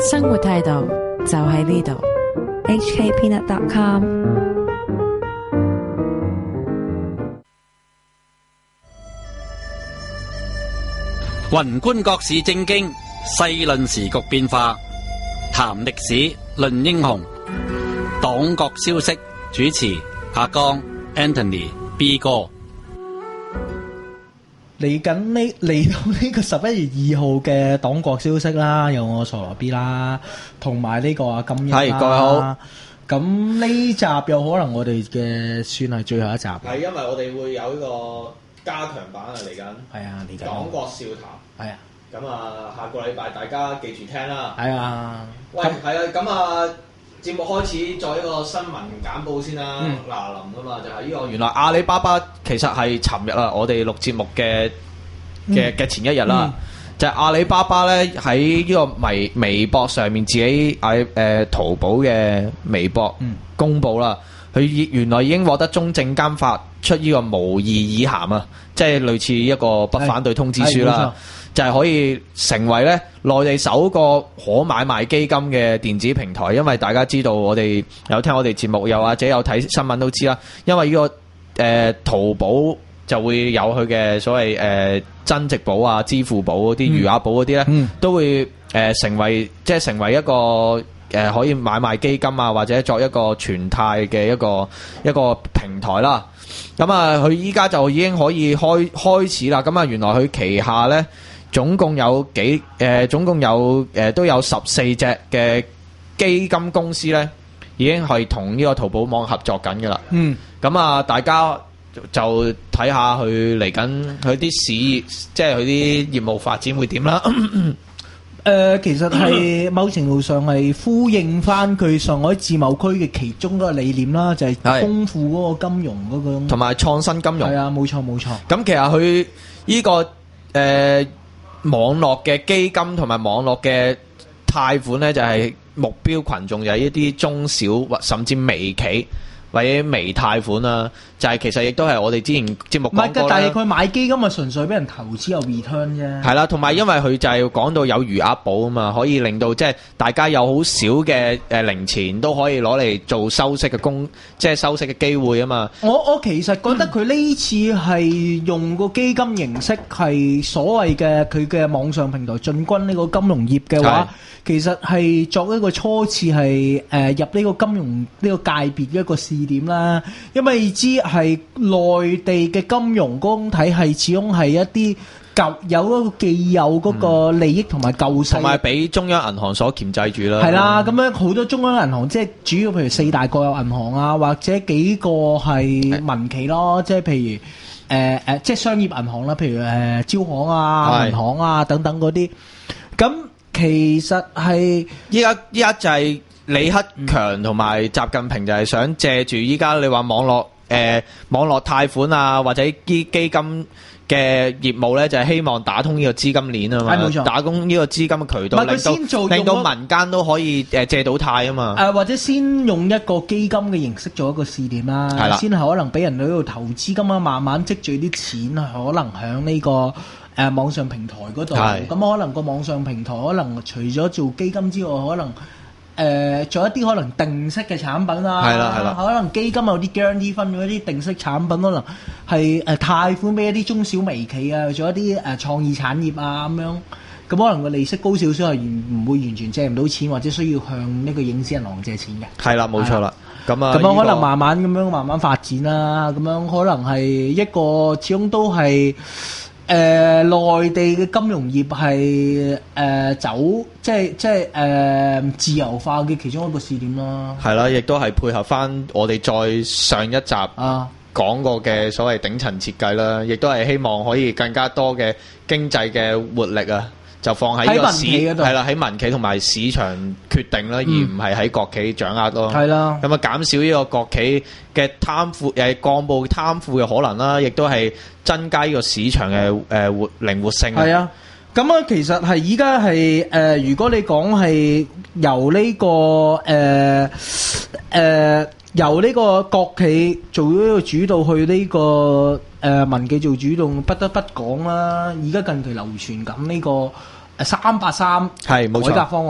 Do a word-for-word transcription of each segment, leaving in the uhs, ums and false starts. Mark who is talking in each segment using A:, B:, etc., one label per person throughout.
A: 生活態度就喺呢度。
B: H K peanut dot com。
C: 宏觀國事政經，細論時局變化，談歷史，論英雄，黨國消息。主持阿江 Anthony B 哥。
D: 嚟緊呢嚟到呢個十一月二號嘅黨國消息啦，有我傻羅 B 啦，同埋呢個阿金英啦。
E: 係，各位好。
D: 咁呢集有可能我哋嘅算係最後一集。
E: 係因為我哋會有呢個加強版啊，嚟緊。係
D: 啊，嚟緊。
E: 黨國笑談。係啊。咁啊，下個禮拜大家記住聽啦。係啊。喂，係啊，咁啊。節目開始再一個新聞簡報先啦，嗱臨啊嘛，就係呢個原來阿里巴巴其實係尋日啊，我哋錄節目嘅嘅嘅前一日啦，就係阿里巴巴咧喺呢個微微博上面自己喺誒淘寶嘅微博公佈啦，佢原來已經獲得中證監發出呢個無異議函啊，即係類似一個不反對通知書啦。就係可以成為咧內地首個可買賣基金嘅電子平台，因為大家知道我哋有聽我哋節目，又或者有睇新聞都知啦。因為呢、這個誒、呃、淘寶就會有佢嘅所謂誒、呃、增值寶啊、支付寶嗰啲、餘額寶嗰啲咧，嗯、都會誒、呃、成為即係成為一個誒、呃、可以買賣基金啊，或者作一個存貸嘅一個一個平台啦。咁啊，佢依家就已經可以開開始啦。咁啊，原來佢旗下咧。總共有幾誒、呃，總共有誒、呃、都有十四隻嘅基金公司咧，已經係同呢個淘寶網合作緊㗎啦。嗯，咁啊，大家就睇下佢嚟緊佢啲市，即係佢啲業務發展會點啦。誒、
D: 呃，其實係某程度上係呼應翻佢上海自貿區嘅其中一個理念啦，就係、是、豐富嗰個金融嗰、那個，同埋創新金融。係啊，冇錯冇錯。咁其實佢呢、這個誒。呃網絡嘅基金同埋網絡嘅貸款呢，就係目標群眾就係一啲中小或甚至微企或者微貸款啦，就係其實亦都係我哋之前節目講過啦。唔係，但係佢買基金啊，純粹俾人投資有 return 啫。係啦，同埋因為佢就係講到有餘額寶啊嘛，可以令到即係大家有好少嘅誒零錢都可以攞嚟做收息嘅工，即係收息嘅機會啊嘛。我我其實覺得佢呢次係用個基金形式係所謂嘅佢嘅網上平台進軍呢個金融業嘅話，其實係作一個初次係誒、呃、入呢個金融呢個界別嘅一個試點啦。因為知係內地嘅金融嗰種體系始終係一啲舊有嗰個既有嗰個利益同埋舊勢，同埋俾中央銀行所鉗制住啦。係啦，咁樣好多中央銀行即係主要譬如四大國有銀行啊，或者幾個係民企咯，即係譬如誒誒、呃，即係商業銀行啦，譬如誒、呃、招行啊、銀行啊等等嗰啲。咁其實係依家依家就係李克強同埋習近平就係想借住依家你話網絡誒、呃、網絡貸款啊，或者啲基金嘅業務咧，就係希望打通呢個資金鏈啊嘛，冇錯，打通呢個資金嘅渠道，令到令到民間都可以誒借到貸啊嘛。誒或者先用一個基金嘅形式做一個試點啦，係啦，先係可能俾人喺度投資金啊，慢慢積聚啲錢，可能響呢個誒網上平台嗰度。咁可能個網上平台可能除咗做基金之外，可能誒做一啲可能定息嘅產品啊，係啦係啦，可能基金有啲 guarantee 分咗一啲定息產品，可能係誒貸款俾一啲中小微企啊，做一啲誒創意產業啊咁樣，咁可能個利息高少少係唔會完全借唔到錢，或者需要向呢個影子銀行借錢嘅。係啦，冇錯啦。咁啊，咁樣可能慢慢咁樣慢慢發展啦，咁樣可能係一個始終都係。誒、呃、內地嘅金融業係誒、呃、走即係即係誒、呃、自由化嘅其中一個試點咯。係啦，亦都係配合翻我哋再上一集啊講過嘅所謂頂層設計啦，亦都係希望可以更加多嘅經濟嘅活力啊，就放喺呢個市係啦，喺民企同埋市場決定啦，嗯、而唔係喺國企掌握咯。係啦，咁啊減少呢個國企嘅貪腐誒幹部貪腐嘅可能啦，亦都係增加呢個市場嘅誒活靈活性。係啊，咁啊其實係依家係誒，如果你講係由呢、這個誒誒、呃呃、由呢個國企做咗個主導去呢、這個誒、呃、民企做主動，不得不講啦。而家近期流傳緊呢個誒三八三係改革方案。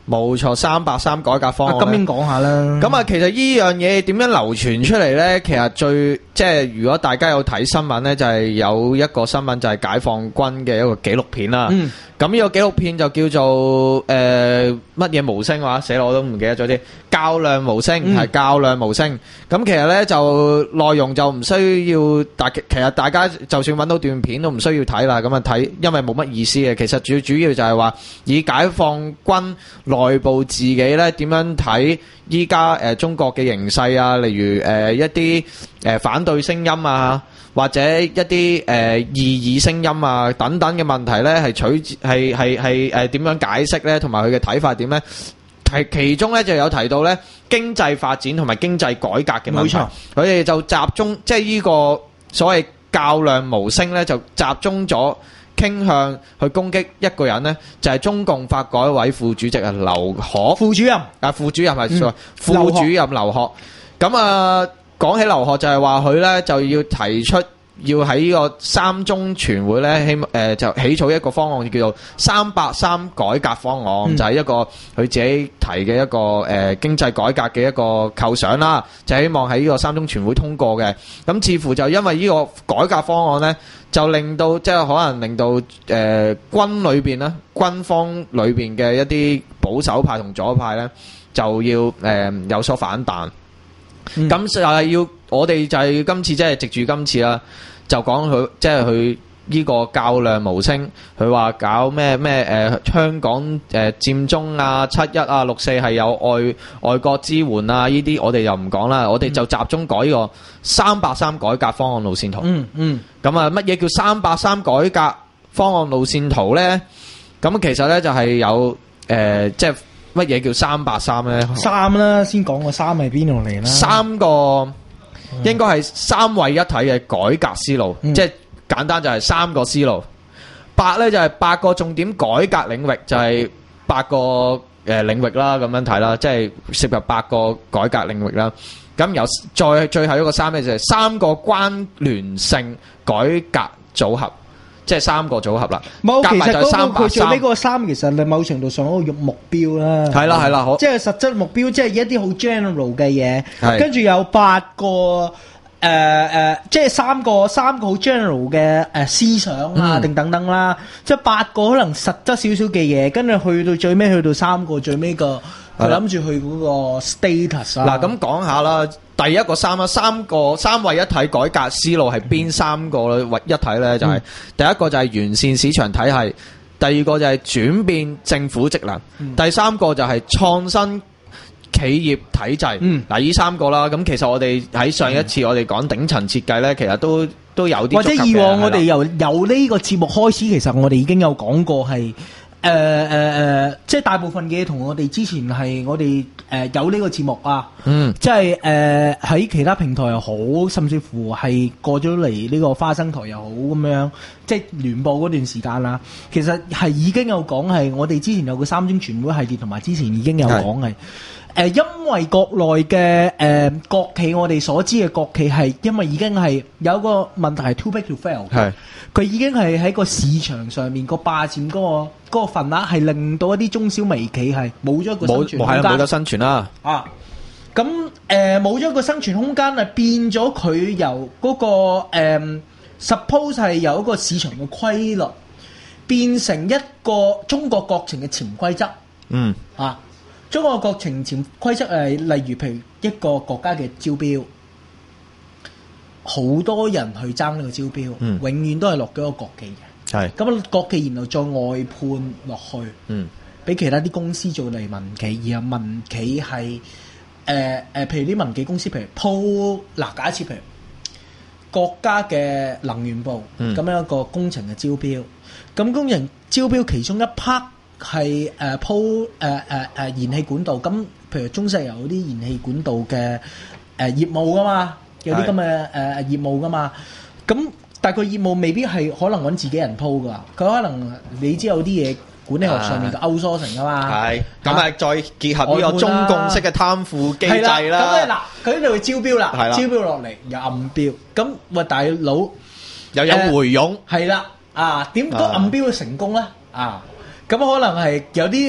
F: 冇錯，三八三改革方案。
D: 咁先講下啦。
F: 咁啊，其實呢樣嘢點樣流傳出嚟呢？其實最即係如果大家有睇新聞呢，就係、是、有一個新聞就係解放軍嘅一個紀錄片啦。嗯。咁呢個紀錄片就叫做誒乜嘢無聲話，寫落我都唔記得咗啲。較量無聲係較量無聲。咁其實呢，就內容就唔需要大，其實大家就算揾到段片都唔需要睇啦。咁啊睇，因為冇乜意思嘅。其實主主要就係話以解放軍內部自己咧點樣睇依家誒中國嘅形勢啊，例如誒、呃、一啲誒、呃、反對聲音啊，或者一啲誒異議聲音啊等等嘅問題咧，係取係係係誒點樣解釋咧，同埋佢嘅睇法點咧？係其中咧就有提到咧經濟發展同埋經濟改革嘅問題，佢哋就集中即係呢個所謂較量無聲咧，就集中咗傾向去攻擊一個人呢，就係、是、中共發改委副主席啊，劉鶴
D: 副主任
F: 啊，副主任係、嗯、副主任劉鶴。咁啊，講起劉鶴就係話佢呢就要提出要喺呢個三中全會呢，希誒、呃、就起草一個方案，叫做三八三改革方案，嗯、就係一個佢自己提嘅一個誒、呃、經濟改革嘅一個構想啦，就希望喺呢個三中全會通過嘅。咁似乎就因為呢個改革方案呢，就令到即係可能令到誒、呃、軍裏邊咧，軍方裏邊嘅一啲保守派同左派咧，就要誒、呃、有所反彈。咁、嗯、就係要我哋就係今次即係藉住今次啦，就講佢即係佢呢個較量無聲，佢話搞咩咩誒香港誒、呃、佔中啊、七一啊、六四係有外外國支援啊，呢啲我哋又唔講啦，我哋就集中改呢個三八三改革方案路線圖。嗯嗯。咁啊，乜嘢叫三八三改革方案路線圖咧？咁其實咧就係有誒、呃，即係。乜嘢叫三八三咧？
D: 三啦，先講個三係邊度嚟啦？
F: 三個應該係三位一體嘅改革思路，嗯、即係簡單就係三個思路。八咧就係八個重點改革領域，就係、是、八個誒領域啦，咁樣睇啦，即係涉及八個改革領域啦。咁由再最後一個三咧就係三個關聯性改革組合。即係三個組合啦，加埋就係三八三。佢最尾嗰個三其實你某程度上嗰個目標啦。係啦係啦，好。即係實質目標，即係一啲好 general 嘅嘢。跟住有八個誒誒、呃呃，即係三個三個好 general 嘅誒思想啊，定、嗯、等等啦。即係八個可能實質少少嘅嘢，跟住去到最尾去到三個最尾個，佢諗住去嗰個 status 啊。嗱，咁講下啦。第一個三啊，三個三位一體改革思路係邊三個咧？一體咧就係、是嗯、第一個就係完善市場體系，第二個就係轉變政府職能，嗯、第三個就係創新企業體制。嗱、嗯，呢三個啦，咁其實我哋喺上一次我哋講頂層設計咧，其實都都有啲或者以往我哋由由呢個節目開始，其實我哋已經有講過係。誒誒誒，即係大部分嘅同我哋之前係我哋誒、呃、有呢個節目啊，嗯，即係誒喺其他平台又好，甚至乎係過咗嚟呢個花生台又好咁樣，即係聯播嗰段時間啦。其實係已經有講係我哋之前有個三中全會系列，同埋之前已經有講係誒，因為國內嘅誒、呃、國企，我哋所知嘅國企係因為已經係有一個問題係 too big to fail，係佢已經係喺個市場上面個霸佔嗰、嗰個。嗰個份額係令到一啲中小微企係冇咗一個生存空間，冇得生存啦。啊，咁誒冇咗一個生存空間，係變咗佢由嗰、嗰個、呃、suppose 係由一個市場嘅規律變成一個中國國情嘅潛規則。嗯，啊，中國國情潛規則係例如譬如一個國家嘅招標，好多人去爭呢個招標，嗯、永遠都係落咗個國企嘅。係咁啊，國企然後再外判落去，嗯，俾其他啲公司做嚟民企，然後民企係誒誒，譬如啲民企公司，譬如鋪嗱，假設譬如國家嘅能源部咁、嗯、樣一個工程嘅招標，咁工程招標其中一 part 係誒鋪誒誒誒燃氣管道，咁譬如中石油啲燃氣管道嘅誒、呃、業務噶嘛，有啲咁嘅誒業務噶嘛，咁。但係佢業務未必係可能揾自己人鋪㗎，佢可能你知有啲嘢管理學上面嘅 outsourcing 㗎嘛。係，咁啊再結合呢個中共式嘅貪腐機制啦。咁啊嗱，佢呢度會招標啦，招標落嚟又暗標，咁喂大佬又有回傭。係、呃、啦，啊點個暗標會成功咧？啊，咁可能係有啲。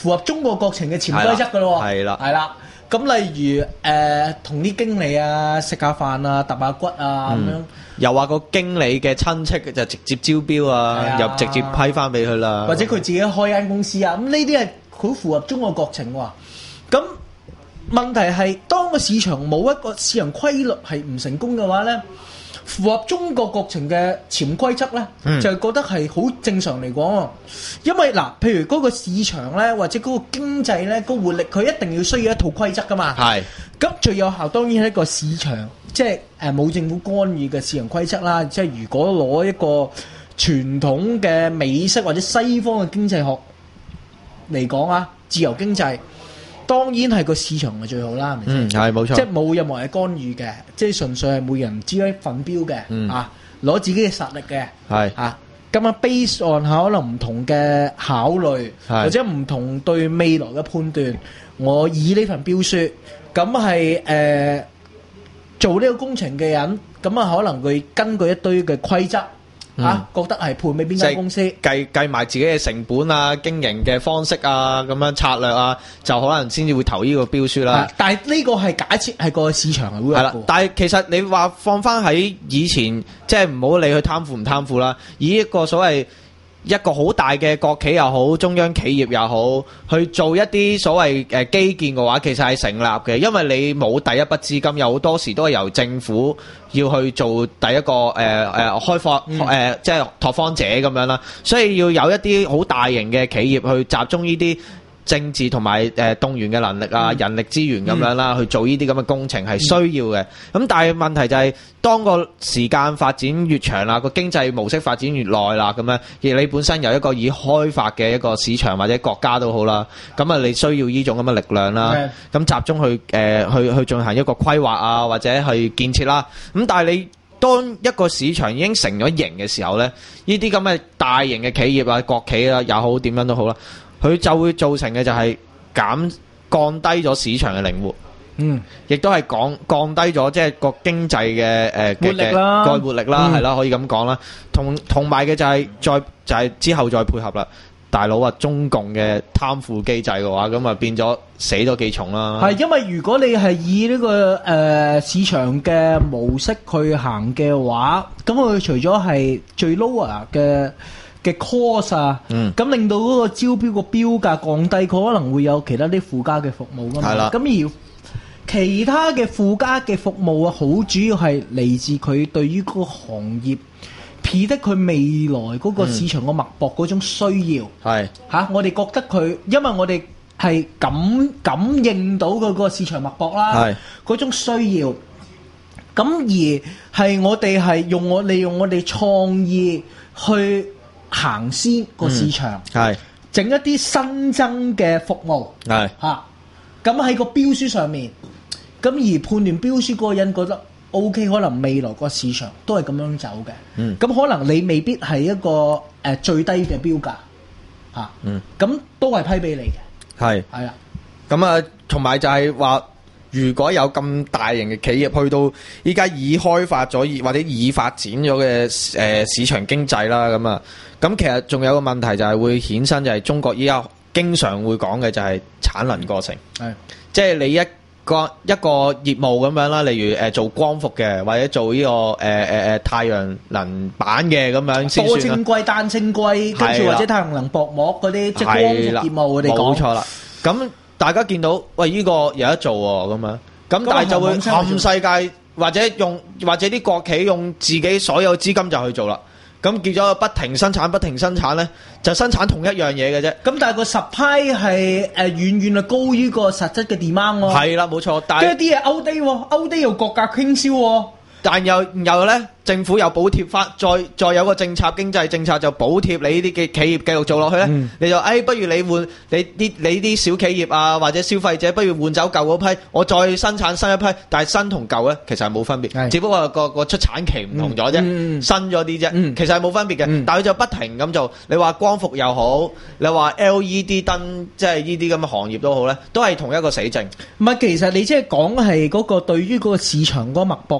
D: 符合中國國情嘅潛規則噶咯。
F: 係啦，
D: 係啦。咁例如誒，同、呃、啲經理啊食下飯啊，揼下骨啊咁、嗯、樣。又
F: 話個經理嘅親戚就直接招標啊，啊又直接批翻俾佢啦。
D: 或者佢自己開間公司啊，咁呢啲係好符合中國國情喎。咁問題係，當個市場冇一個市場規律係唔成功嘅話咧，符合中國國情嘅潛規則咧，嗯、就係覺得係好正常嚟講。因為嗱，譬如嗰個市場咧，或者嗰個經濟咧，個活力佢一定要需要一套規則噶嘛。係。咁最有效當然係一個市場，即係誒冇政府干預嘅市場規則啦。即係如果攞一個傳統嘅美式或者西方嘅經濟學嚟講啊，自由經濟。當然係個市場係最好啦，係咪先？
F: 嗯，係冇錯。
D: 即係冇任何嘅干預嘅，即係純粹係每人知一份標嘅，嗯、啊，攞自己嘅實力嘅，係是啊。咁啊 ，base on 可能唔同嘅考慮，是或者唔同對未來嘅判斷，我以呢份標書，咁係誒做呢個工程嘅人，咁啊可能佢根據一堆嘅規則。嚇、啊，覺得係判俾邊間公司？
F: 計計埋自己嘅成本啊、經營嘅方式啊、咁樣策略啊，就可能先至會投呢個標書啦。啊、
D: 但係呢個係假設係個市場係會係啦。
F: 但係其實你話放翻喺以前，即係唔好理佢貪腐唔貪腐啦，以一個所謂一個好大嘅國企又好，中央企業又好，去做一啲所謂誒基建嘅話，其實係成立嘅，因為你冇第一筆資金，有好多時都係由政府要去做第一個誒誒、呃、開發誒、嗯呃、即係拓荒者咁樣啦，所以要有一啲好大型嘅企業去集中呢啲政治同埋誒動員嘅能力啊、嗯、人力資源咁樣啦，嗯、去做呢啲咁嘅工程係需要嘅。咁、嗯、但係問題就係、是，當個時間發展越長啦，個經濟模式發展越耐啦，咁樣而你本身有一個已開發嘅一個市場或者國家都好啦，咁啊你需要呢種咁嘅力量啦，咁、嗯、集中去誒、呃、去去進行一個規劃啊，或者去建設啦。咁但係你當一個市場已經成咗型嘅時候咧，呢啲咁嘅大型嘅企業啊、國企啊也好，點樣都好啦。佢就會造成嘅就係減降低咗市場嘅靈活，嗯，亦都係降降低咗即係個經濟嘅誒
D: 活力啦，
F: 個活力啦，係啦、嗯，可以咁講啦。同同埋嘅就係、是、再就係、是、之後再配合啦，大佬話中共嘅貪腐機制嘅話，咁啊變咗死咗幾重啦。
D: 係因為如果你係以呢、這個誒、呃、市場嘅模式去行嘅話，咁佢除咗係最 lower 嘅嘅 cost 啊，咁、嗯、令到嗰個招標個標價降低，佢可能會有其他啲附加嘅服務噶嘛。咁的而其他嘅附加嘅服務啊，好主要係嚟自佢對於嗰個行業 predict 佢未來嗰個市場個脈搏嗰種需要。係嚇、嗯啊，我哋覺得佢，因為我哋係感感應到嗰個市場脈搏啦，嗰的種需要。咁而係我哋係用我利用我哋創意去行先個市場，係整、嗯、一啲新增嘅服務，係嚇咁喺個標書上面，咁而判斷標書嗰個人覺得 OK， 可能未來個市場都係咁樣走嘅，嗯，咁可能你未必係一個誒、呃、最低嘅標價，嚇、啊，嗯，咁都係批俾你嘅，係係啦，
F: 咁啊，同埋就係話，如果有咁大型嘅企業去到依家已開發咗，或者已發展咗嘅誒市場經濟啦，咁啊。咁其實仲有個問題就係會衍生，就係中國依家經常會講嘅就係產能過剩，係即係你一個一個業務咁樣啦，例如誒做光伏嘅，或者做呢個誒誒誒太陽能板嘅咁樣先算啦。多晶硅、單晶硅，跟住或者太陽能薄膜嗰啲即係光伏業務，我哋講冇錯啦。咁大家見到喂呢個有得做喎，咁樣咁但係就會冚世界或者用或者啲國企用自己所有資金就去做啦。咁叫咗不停生產，不停生產咧，就生產同一樣嘢嘅啫。咁但係個 supply 係誒遠遠係高於個實質嘅 demand 喎。係啦，冇錯。但係啲嘢 outdate 喎，outdate又國價傾銷喎。但又又咧，政府又補貼翻，再再有個政策經濟政策就補貼你呢啲嘅企業繼續做落去咧，嗯、你就誒、哎，不如你換你啲你啲小企業啊，或者消費者，不如換走舊嗰批，我再生產新一批，但係新同舊咧其實係冇分別，是只不過個個出產期唔同咗啫，嗯、新咗啲啫，嗯、其實係冇分別嘅。嗯、但係佢就不停咁做，你話光伏又好，你話 L E D 燈，即係呢啲咁嘅行業都好咧，都係同一個死症。唔係，其實你即係講係嗰個對於嗰個市場嗰個脈搏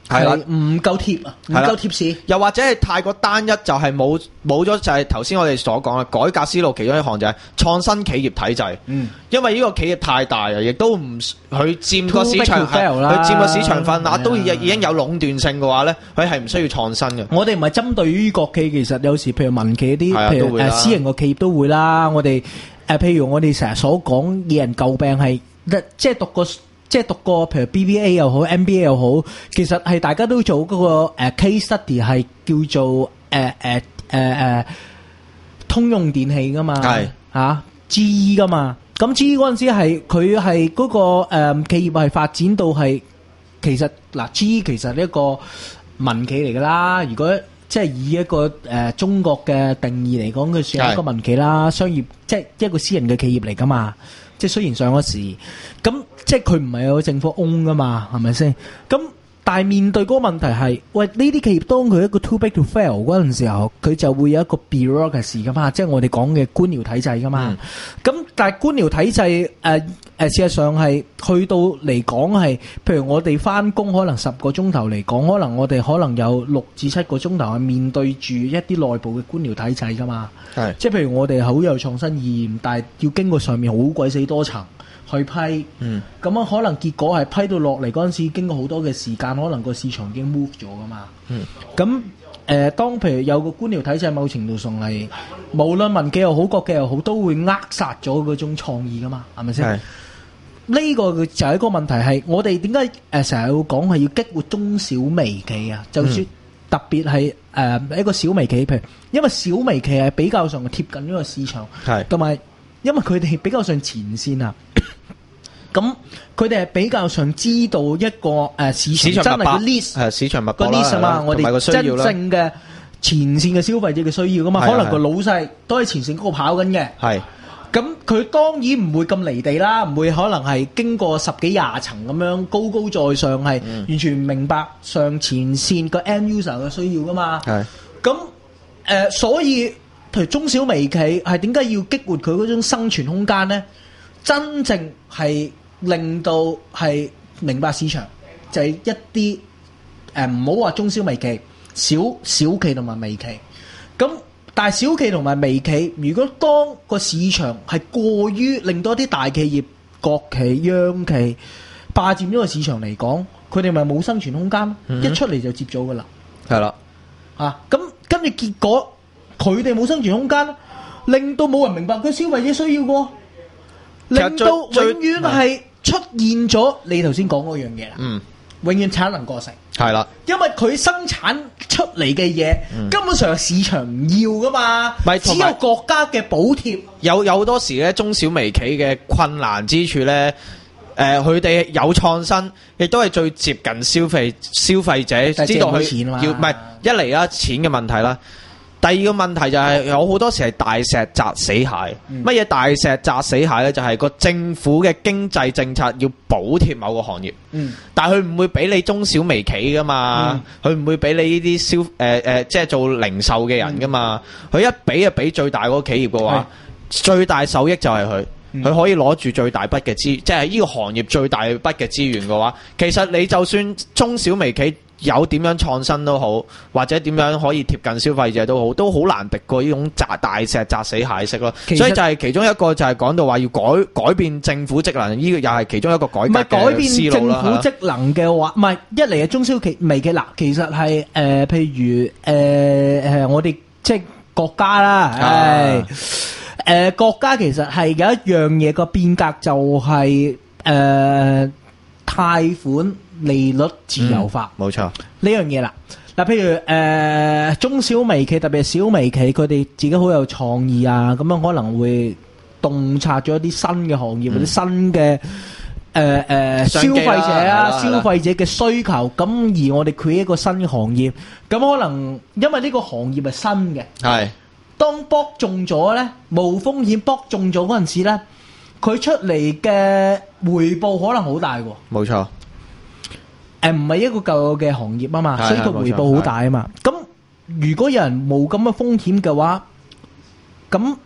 D: 係啦，唔夠貼啊，唔夠貼士，
F: 又或者係太過單一，就係冇冇咗就係頭先我哋所講嘅改革思路，其中一項就係創新企業體制。嗯，因為呢個企業太大啊，亦都唔佢佔個市場，佢佔個市場份額都已已經有壟斷性嘅話咧，佢係唔需要創新嘅。
D: 我哋唔係針對於國企，其實有時譬如民企啲，譬如誒私人個企業都會啦。我哋誒譬如我哋成日所講，惹人詬病係即係讀個。即係讀過譬如 B B A 又好 M B A 又好，其實係大家都做嗰個誒 case study 係叫做誒誒誒誒通用電器噶嘛，係嚇 G E 噶嘛。咁 G E 嗰陣時係佢係嗰個誒企業係發展到係其實嗱 G E 其實一個民企嚟噶啦。如果即係以一個誒中國嘅定義嚟講，佢算係一個民企啦，商業即係一個私人嘅企業嚟噶嘛。即係雖然上咗市，咁即係佢唔係有政府 own 噶嘛，係咪先？咁但係面對嗰個問題係，喂呢啲企業當佢一個 too big to fail 嗰陣時候，佢就會有一個 bureaucracy 噶嘛，即係我哋講嘅官僚體制噶嘛。咁、嗯、但係官僚體制誒誒、呃呃，事實上係去到嚟講係，譬如我哋翻工可能十個鐘頭嚟講，可能我哋可能有六至七個鐘頭係面對住一啲內部嘅官僚體制噶嘛。係，即係譬如我哋好有創新意念，但係要經過上面好鬼死多層去批，嗯，咁樣可能結果係批到落嚟嗰陣時，經過好多嘅時間，可能個市場已經 move 咗噶嘛，嗯，咁誒、呃，當譬如有個官僚體制，某程度上係無論民企又好，國企又好，都會扼殺咗嗰種創意噶嘛，係咪先？係，呢個就係一個問題係，我哋點解誒成日會講係要激活中小微企啊？就算、嗯、特別係誒一個小微企，譬如因為小微企係比較上貼近呢個市場，係，同埋因為佢哋比較上前線啊。咁佢哋係比較上知道一個誒市場真係個 list 係市場脈搏啦，個 list 啊嘛，我哋真正嘅前線嘅消費者嘅需要噶嘛，可能個老細都喺前線嗰度跑緊嘅。係，咁佢當然唔會咁離地啦，唔會可能係經過十幾廿層咁樣高高在上，係完全唔明白上前線個 end user 嘅需要噶嘛。係，咁誒，所以譬如中小微企係點解要激活佢嗰種生存空間咧？真正係令到係明白市場，就係、是、一啲誒唔好話中小微企、小小企同埋微企。咁但係小企同埋微企，如果當個市場係過於令到一啲大企業、國企、央企霸佔咗個市場嚟講，佢哋咪冇生存空間，嗯、一出嚟就接咗噶啦。係啦，啊咁跟住結果，佢哋冇生存空間，令到冇人明白佢消費者需要喎。令到永遠係出現咗你頭先講嗰樣嘢啦，嗯，永遠產能過剩，係啦，因為佢生產出嚟嘅嘢根本上市場唔要噶嘛，咪只有國家嘅補貼。有有好多時咧，中小微企嘅困難之處咧，誒佢哋有創新，亦都係最接近消費消費者，知道佢要唔係一嚟啦錢嘅問題啦。第二個問題就係有好多時係大石砸死蟹。乜嘢、嗯、大石砸死蟹呢？就係、是、個政府嘅經濟政策要補貼某個行業，嗯、但係佢唔會俾你中小微企噶嘛，佢唔、嗯、會俾你呢啲消誒誒、呃呃，即係做零售嘅人噶嘛。佢、嗯、一俾就俾最大嗰個企業嘅話，是最大受益就係佢，佢、嗯、可以攞住最大筆嘅資，即係呢個行業最大筆嘅資源嘅話，其實你就算中小微企有點樣創新都好，或者點樣可以貼近消費者都好，都好難敵過呢種砸大石砸死蟹式咯。實所以就係其中一個就係講到話要改改變政府職能，呢、這個又係其中一個改革嘅思路啦。唔係改變政府職能嘅話，唔係一嚟係中小企微企嗱，其實係誒、呃、譬如誒誒、呃、我哋即係國家啦，係誒、啊呃、國家其實係有一樣嘢個變革就係、是、誒、呃、貸款利率自由化，冇錯呢樣嘢啦。嗱，譬如誒、呃、中小微企，特別係小微企，佢哋自己好有創意啊，咁樣可能會洞察咗一啲新嘅行業、嗯、或者新嘅誒誒消費者啊，消費者嘅需求。咁而我哋 create 一個新嘅行業，咁可能因為呢個行業係新嘅，係當博中咗咧，無風險博中咗嗰陣時咧，佢出嚟嘅回報可能好大喎。冇錯。誒，唔係一個舊嘅行業啊嘛，所以佢回報好大啊嘛。咁如果有人冇咁嘅風險嘅話，咁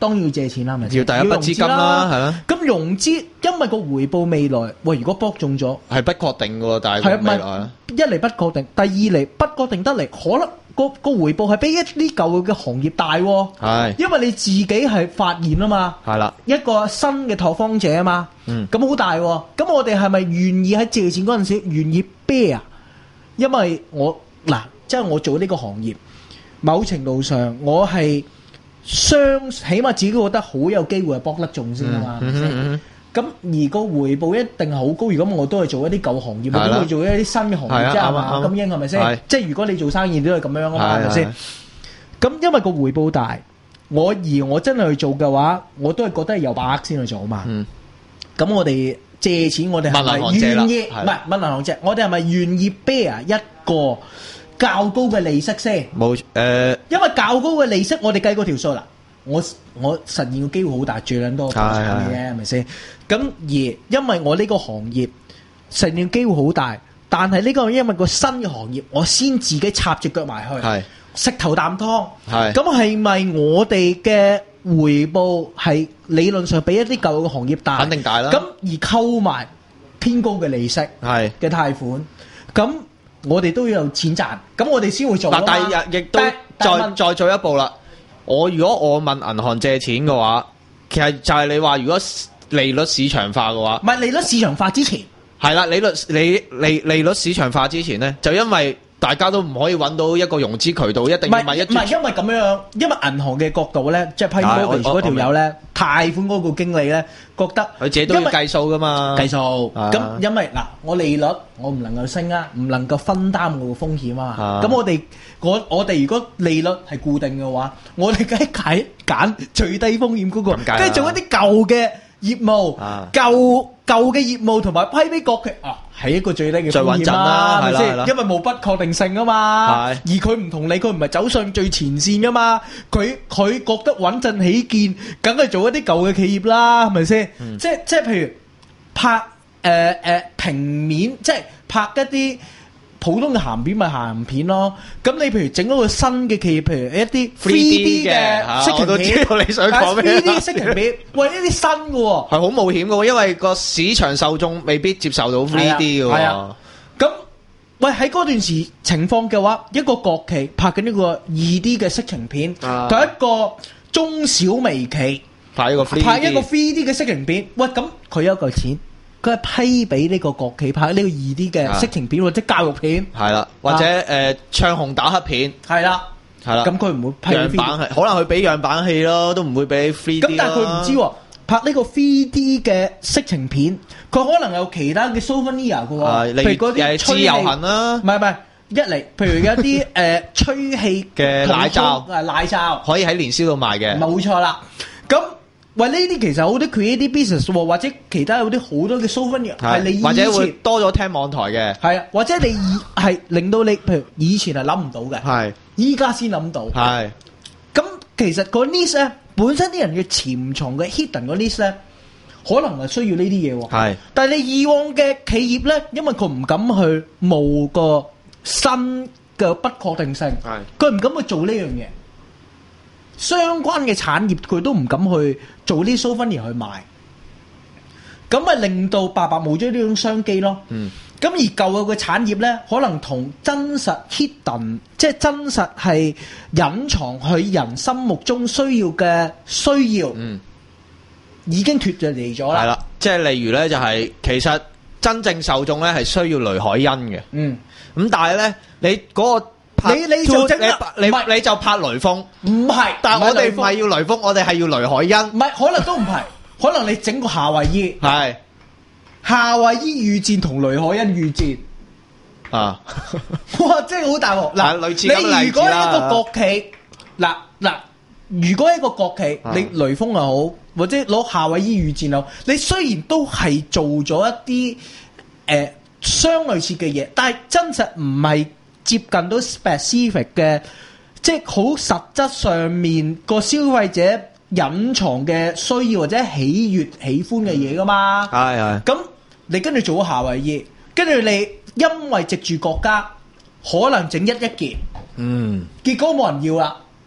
D: 當然要借錢啦，咪
F: 要第一筆資金啦，係啦。
D: 咁融資，因為個回報未來，喂，如果博中咗，
F: 係不確定嘅喎，但係未來
D: 一嚟不確定，第二嚟不確定得嚟，可能個個回報係比一啲舊嘅行業大喎。
F: 係，因
D: 為你自己係發現啊嘛。
F: 係啦，
D: 一個新嘅拓荒者啊嘛。嗯。咁好大喎，咁我哋係咪願意喺借錢嗰陣時願意 bear 啊？因為我嗱，即係我做呢個行業，某程度上我係相起碼自己覺得好有機會係博得中先啊嘛，係咪先？咁而個回報一定係好高。如果我都係做一啲舊行業，我都會做一啲新嘅行業，即係嘛？咁應係咪先？即係如果你做生意都係咁樣啊嘛，係咪先？咁因為個回報大，我而我真係去做嘅話，我都係覺得係有把握先去做啊嘛。咁我哋借錢，我哋係咪願意？唔係問銀行借，我哋係咪願意 bear 一個較高嘅利息先？
F: 冇誒，因
D: 為較高嘅利息，我哋計過條數啦。我我實現嘅機會好大，最撚多破產嘅啫，係咪先？咁而因為我呢個行業實現嘅機會好大，但係呢個因為個新嘅行業，我先自己插隻腳埋去，食頭啖湯。咁係咪我哋嘅回報係理論上比一啲舊嘅行業大？
F: 肯定大啦。
D: 咁而扣埋偏高嘅利息嘅貸款，咁我哋都要有錢賺，咁我哋先會做啊嘛。
F: 但係亦都再再做一步啦。我如果我問銀行借錢嘅話，其實就係你話如果利率市場化嘅話，
D: 唔係利率市場化之前，
F: 係啦，利率利利利率市場化之前咧，就因為大家都唔可以揾到一個融資渠道，一定要買一。
D: 唔係因為咁樣，因為銀行嘅角度咧，即係批 mortgage 嗰條友咧，貸款嗰個經理咧，覺得
F: 佢自己都要計數噶嘛，
D: 計數。咁因為嗱，我利率我唔能夠升啊，唔能夠分擔我個風險啊嘛。咁我哋我我哋如果利率係固定嘅話，我哋梗係揀最低風險嗰個，跟住做一啲舊嘅業務，舊舊嘅業務同埋批俾國企啊，係一個最低嘅風險啦，係咪先？因為冇不確定性啊嘛，而佢唔同你，佢唔係走上最前線噶嘛，佢佢覺得穩陣起見，梗係做一啲舊嘅企業啦，係咪先？即即係譬如拍誒誒平面，即係拍一啲普通嘅鹹片咪鹹片咯，咁你譬如整嗰個新嘅企業，譬如一啲 three D 嘅色情片，我都知道你想講咩。three D 色情片，喂呢啲新嘅喎，係
F: 好冒險嘅喎，因為個市場受眾未必接受到 three D 嘅喎。係啊，
D: 咁喂喺嗰段時情況嘅話，一個國企拍緊呢個二 D 嘅色情片，同一個中小微企
F: 拍一個
D: 拍一個 three D 嘅色情片，喂咁佢有嚿錢。佢係批俾呢個國企拍呢個二 D 嘅色情片或者教育片，
F: 係啦，或者誒唱紅打黑片，
D: 係啦，係啦。咁佢唔會批
F: 樣板戲，可能佢俾樣板戲咯，都唔會俾 three D 咯。
D: 咁但係佢唔知喎，拍呢個 three D 嘅色情片，佢可能有其他嘅 souvenir 嘅喎，譬如嗰啲
F: 自由行啦，
D: 唔係唔係一嚟，譬如有啲誒吹氣
F: 嘅奶罩，
D: 誒奶罩
F: 可以喺年宵度賣嘅，
D: 冇錯啦。咁喂，呢啲其實好多 creative business 喎，或者其他有啲好多嘅 souvenir 係你以前
F: 或者會多咗聽網台嘅，
D: 係啊，或者你以係令到你譬如以前係諗唔到嘅，
F: 係依
D: 家先諗到，
F: 係
D: 咁其實個 list 咧，本身啲人嘅潛藏嘅 hidden 個 list 咧，可能係需要呢啲嘢喎，係，但係你以往嘅企業咧，因為佢唔敢去冒個新嘅不確定性，係，佢唔敢去做呢樣嘢。相關嘅產業佢都唔敢去做啲 souvenir 去賣，咁咪令到白白冇咗呢種商機咯。嗯，咁而舊嘅嘅產業咧，可能同真實 hidden， 即係真實係隱藏佢人心目中需要嘅需要，嗯，已經脫咗離咗啦。係啦，
F: 即係例如咧，就係、是、其實真正受眾咧係需要雷海恩嘅。嗯，咁但係咧，你嗰、那個。
D: 你你就整
F: 你你就拍雷鋒，
D: 唔係，
F: 但係我哋唔係要雷鋒，我哋係要雷海恩。
D: 唔係，可能都唔係，可能你整個夏威夷，係夏威夷遇戰同雷海恩遇戰啊！哇，真係好大鑊嗱！類似咁嘅例子啦。你如果一個國企，嗱嗱，如果一個國企，你雷鋒又好，或者攞夏威夷遇戰又好，你雖然都係做咗一啲誒相類似嘅嘢，但係真實唔係。接近到 specific 嘅，即係好實質上面個消費者隱藏嘅需要或者喜悅喜歡嘅嘢噶嘛。係係。咁你跟住做咗夏威夷，跟住你因為藉住國家可能整一一件，嗯，結果冇人要啦。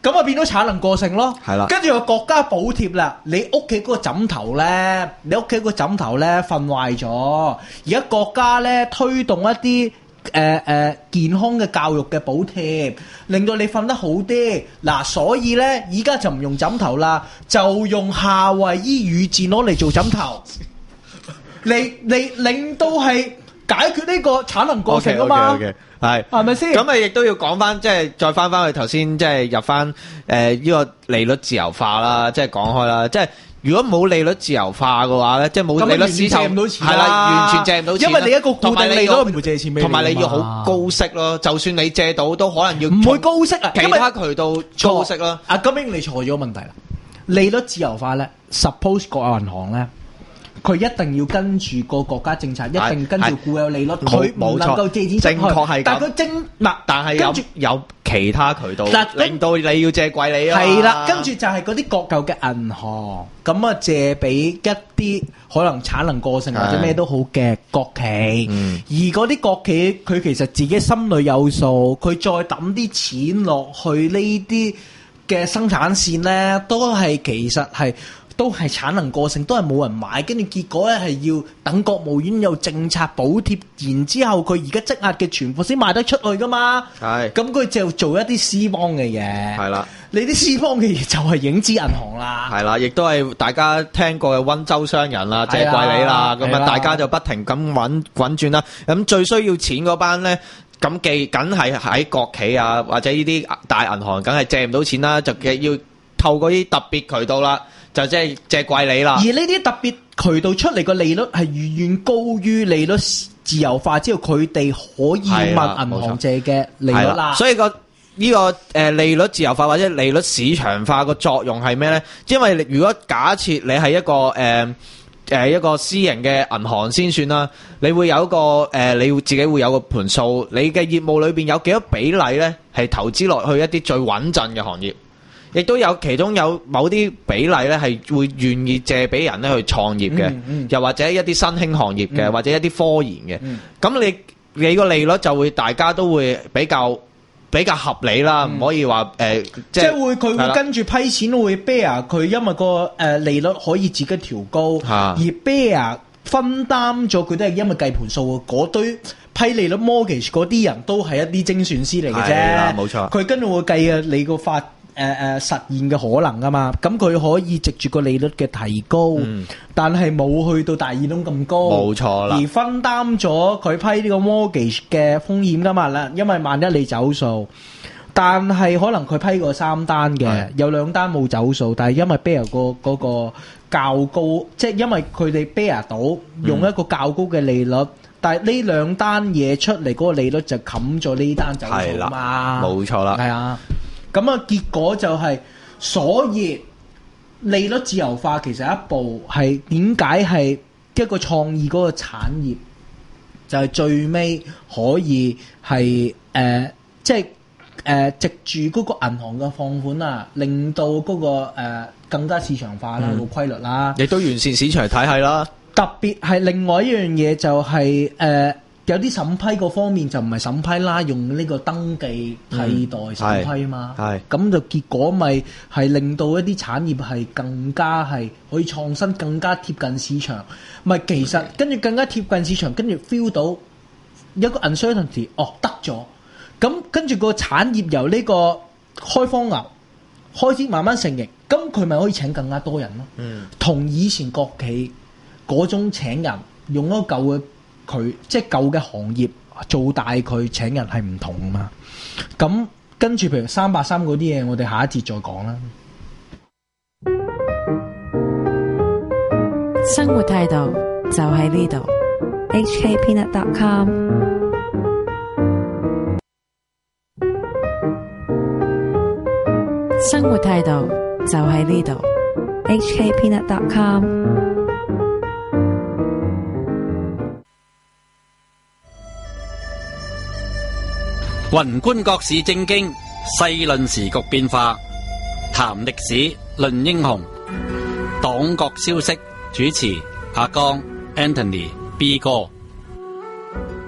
D: 咁啊變咗產能過剩咯。
F: 係啦，
D: 跟住個國家補貼啦，你屋企嗰個枕頭咧，你屋企個枕頭咧瞓壞咗，而家國家咧推動一啲。誒誒、呃呃，健康嘅教育嘅補貼，令到你瞓得好啲。嗱，所以咧，依家就唔用枕頭啦，就用夏威夷乳墊攞嚟做枕頭，嚟嚟令到係解決呢個產能過剩啊嘛。
F: 係
D: 係咪先？
F: 咁啊，亦都要講翻，即係再翻翻去頭先，即係入翻誒呢個利率自由化啦，即係講開啦，即係。如果冇利率自由化嘅話咧，即係冇利率市場，係啦，完全借唔到錢。
D: 因為你一個固定利率唔會借錢俾你，
F: 同埋你要好高息咯。就算你借到，都可能要
D: 唔會高息啊。
F: 其他渠道高息咯。
D: 阿金英，你錯咗問題啦。利率自由化咧 ，suppose 國有銀行咧，佢一定要跟住個國家政策，一定跟住固有利率，佢唔能夠借錢出去。
F: 正確係咁。
D: 但係佢正嗱，
F: 但係有有其他渠道令到你要借貴你啊。
D: 係啦，跟住就係嗰啲國有嘅銀行。咁啊，借俾一啲可能產能過剩或者咩都好嘅國企，嗯、而嗰啲國企佢其實自己心裏有數，佢再抌啲錢落去呢啲嘅生產線呢，都係其實係都係產能過剩，都係冇人買，跟住結果咧係要等國務院有政策補貼，然之後佢而家積壓嘅存貨先賣得出去噶嘛。係，咁佢就做一啲私幫嘅嘢。係啦。你啲私方嘅嘢就係影子銀行啦，
F: 係啦，亦都係大家聽過嘅溫州商人啦，借貴你啦，咁啊大家就不停咁滾滾轉啦。咁最需要錢嗰班咧，咁既梗係喺國企啊或者呢啲大銀行，梗係借唔到錢啦，就嘅要透過啲特別渠道啦，就即係借貴你啦。
D: 而呢啲特別渠道出嚟個利率係遠遠高於利率自由化之後，佢哋可以問銀行借嘅利率啦。
F: 所以個呢個誒利率自由化或者利率市場化個作用係咩呢？因為如果假設你係一個誒誒、呃、一個私營嘅銀行先算啦，你會有一個誒、呃，你自己會有個盤數，你嘅業務裏邊有幾多比例呢？係投資落去一啲最穩陣嘅行業，亦都有其中有某啲比例呢係會願意借俾人咧去創業嘅，嗯嗯、又或者一啲新興行業嘅，嗯、或者一啲科研嘅。咁、嗯、你你個利率就會大家都會比較。比較合理啦，唔、嗯、可以話誒、呃，即係
D: 會佢會跟住批錢會 bear 佢，因為個誒利率可以自己調高，啊、而 bear 分擔咗佢都係因為計盤數嗰堆批利率 mortgage 嗰啲人都係一啲精算師嚟嘅啫，冇錯。佢跟住會計啊你個發誒誒、呃、實現嘅可能噶嘛，咁佢可以藉住個利率嘅提高，嗯、但係冇去到大耳窿咁高，冇錯啦。而分擔咗佢批呢個 mortgage 嘅風險噶嘛啦，因為萬一你走數，但係可能佢批過三單嘅，是有兩單冇走數，但係因為 bear 個嗰個較高，即係因為佢哋 bear 到用一個較高嘅利率，嗯、但係呢兩單嘢出嚟嗰個利率就冚咗呢單走數嘛，
F: 冇錯啦，
D: 係啊。咁啊，結果就係、是，所以利率自由化其實一步係點解係一個創意嗰個產業，就係、是、最尾可以係誒、呃，即係誒、呃、藉住嗰個銀行嘅放款啊，令到嗰、那個、呃、更加市場化啦，個、嗯、規律啦，
F: 亦都完善市場體系啦。
D: 特別係另外一樣嘢就係、是、誒。呃有啲審批嗰方面就唔係審批啦，用呢個登記替代審批嘛，咁、嗯、就結果咪係令到一啲產業係更加係可以創新，更加貼近市場。咪其實跟住更加貼近市場，跟住 feel 到一個 uncertainty， 哦得咗，咁跟住個產業由呢個開荒牛開始慢慢成型，咁佢咪可以請更加多人咯。嗯，同以前國企嗰種請人用一個舊嘅。佢即係舊嘅行業做大佢請人係唔同嘛，咁跟住譬如三八三嗰啲嘢，我哋下一節再講啦。
A: 生活態度就喺呢度。
B: H K Peanut dot com
A: 生活態度就喺呢度。
B: H K Peanut dot com
C: 宏觀國市政經，細論時局變化，談歷史，論英雄，黨國消息。主持阿江 Anthony B 哥。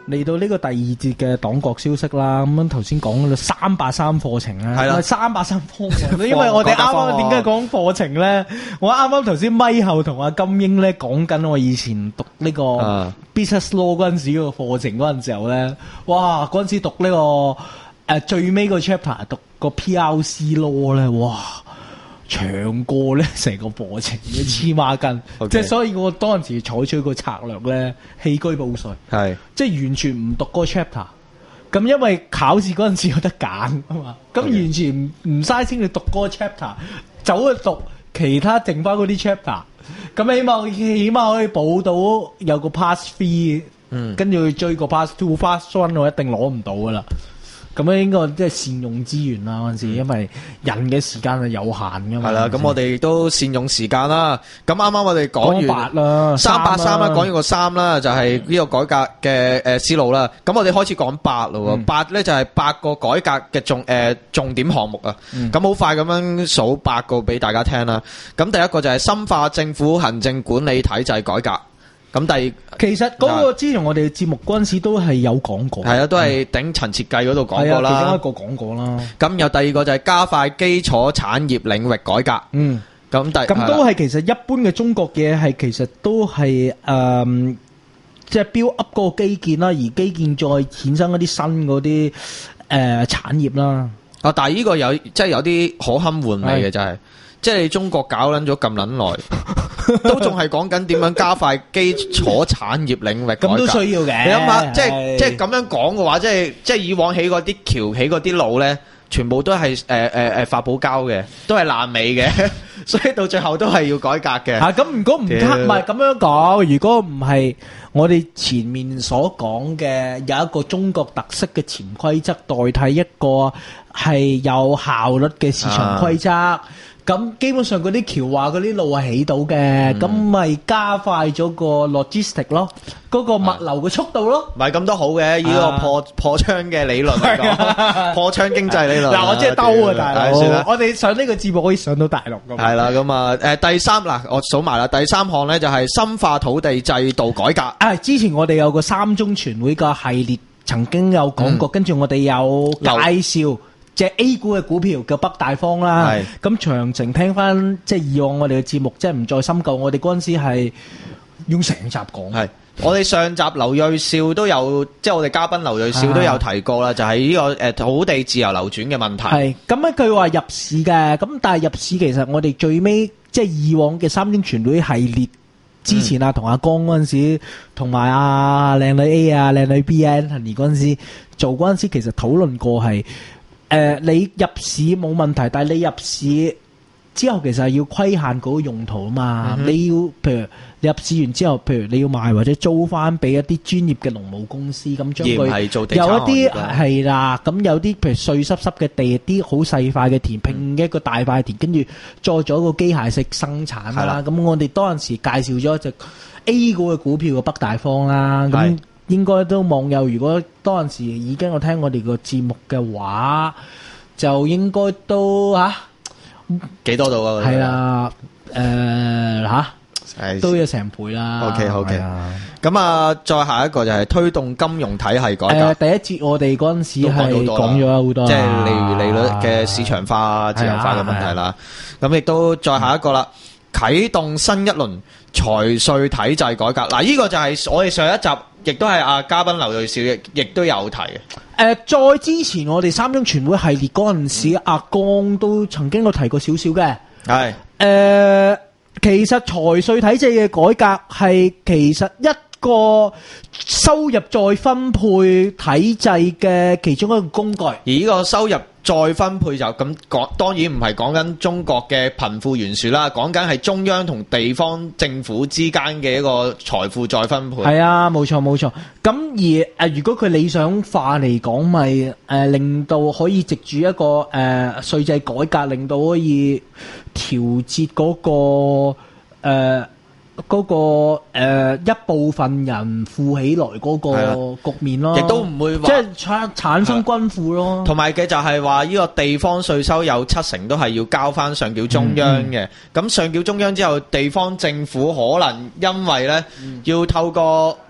D: 嚟到呢個第二節嘅黨國消息啦，咁樣頭先講咗三八三課程啦，係啦，三八三科目，因為我哋啱啱點解講課程咧？我啱啱頭先咪後同阿金英咧講緊我以前讀呢個 business law 嗰陣時個課程嗰陣時候咧，哇！嗰陣時讀呢、這個誒、呃、最尾個 chapter 讀個 P L C law 咧，哇！長過咧成個課程嘅黐孖筋，即係所以我當陣時採取個策略咧，棄車報稅，係即係完全唔讀嗰個 chapter。咁因為考試嗰陣時有得揀啊嘛，咁完全唔唔嘥先去讀嗰個 chapter， 走去讀其他剩翻嗰啲 chapter。咁起碼起碼可以補到有個 pass three，嗯，跟住去追個 pass two、pass one， 我一定攞唔到噶啦。咁樣應該即係善用資源啦，嗰陣時，因為人嘅時間係有限噶嘛。係啦，咁我哋都善用時間啦。咁啱啱我哋講完啦，三八三啦，講完個三啦，就係呢個改革嘅誒思路啦。咁我哋開始講八咯。八咧就係八個改革嘅重誒重點項目啊。咁好快咁樣數八個俾大家聽啦。咁第一個就係深化政府行政管理體制改革。咁第二，其實嗰個之前我哋節目嗰陣時都係有講過，係啊，都係頂層設計嗰度講過啦，其中一個講過啦。咁有第二個就係加快基礎產業領域改革。嗯，咁第咁都係其實一般嘅中國嘢係其實都係誒，即係 build up 嗰個基建啦，而基建再衍生一啲新嗰啲誒產業啦。啊，但係呢個有即係有啲可堪玩味嘅就係，即係你中國搞撚咗咁撚耐。都仲係講緊點樣加快基礎產業領域改革，咁都需要嘅。你諗下，即係即係咁樣講嘅話，即係即係以往起嗰啲橋、起嗰啲路咧，全部都係誒誒誒發泡膠嘅，都係爛尾嘅，所以到最後都係要改革嘅。嚇、啊，咁如果唔得，唔係咁樣講，如果唔係我哋前面所講嘅有一個中國特色嘅潛規則代替一個係有效率嘅市場規則。啊，咁基本上嗰啲橋話嗰啲路係起到嘅，咁咪、嗯、加快咗個 logistic 咯，嗰、嗰個物流嘅速度咯。唔係咁都好嘅，以個破、啊、破窗嘅理論嚟講，破窗經濟理論。嗱，我即係兜啊，大佬。我哋上呢個節目可以上到大陸㗎嘛。係啦，咁啊，誒第三嗱，我數埋啦，第三項咧就係深化土地制度改革。啊，之前我哋有個三中全會嘅系列，曾經有講過，嗯、跟住我哋有介紹。隻 A 股嘅股票叫北大方啦，咁詳情聽翻即係以往我哋嘅節目，即係唔再深究。我哋嗰陣時係用成集講，係我哋上集劉銳紹都有，即係我哋嘉賓劉銳紹都有提過啦，就係呢個誒土地自由流轉嘅問題。係咁一句話入市嘅，咁但係入市其實我哋最尾即係以往嘅三中全會系列之前啊，同阿江嗰陣時，同埋阿靚女 A 啊、靚女 B 啊，嗰陣時做嗰陣時，其實討論過係。誒、呃，你入市冇問題，但係你入市之後，其實係要規限嗰個用途啊嘛。嗯、你要譬如你入市完之後，譬如你要賣或者租翻俾一啲專業嘅農務公司，咁將佢有一啲係啦，咁有啲譬如碎濕濕嘅地，啲好細塊嘅田，拼一個大塊田，跟住再做一個機械式生產啦。咁、嗯、我哋當陣時介紹咗一隻 A 股嘅股票嘅北大方啦，咁。應該都網友，如果當陣時已經有聽我哋個節目嘅話，就應該都嚇幾多度啊？係啊，誒嚇都有成倍啦。OK OK，咁啊，再下一個就係推動金融體系改革。誒，第一節我哋嗰陣時係講咗好多，即係例如利率嘅市場化、自由化嘅問題啦。咁亦都再下一個啦。啟動新一輪財稅體制改革，嗱，呢個就係我哋上一集亦都係阿嘉賓劉銳紹亦亦都有提嘅。誒、呃，再之前我哋三中全會系列嗰陣時，阿、嗯、江都曾經有提過少少嘅。係誒、呃，其實財稅體制嘅改革係其實一個收入再分配體制嘅其中一個工具，而呢個收入再分配就咁講，當然唔係講緊中國嘅貧富懸殊啦，講緊係中央同地方政府之間嘅一個財富再分配。係啊，冇錯冇錯。咁而誒、呃，如果佢理想化嚟講，咪誒、呃、令到可以藉住一個誒稅、呃、制改革，令到可以調節嗰個誒。呃嗰、那個誒、呃、一部分人富起來嗰個局面咯，亦都唔會話即係產產生均富咯。同埋嘅就係話呢個地方稅收有七成都係要交翻上繳中央嘅，咁、嗯嗯、上繳中央之後，地方政府可能因為咧、嗯、要透過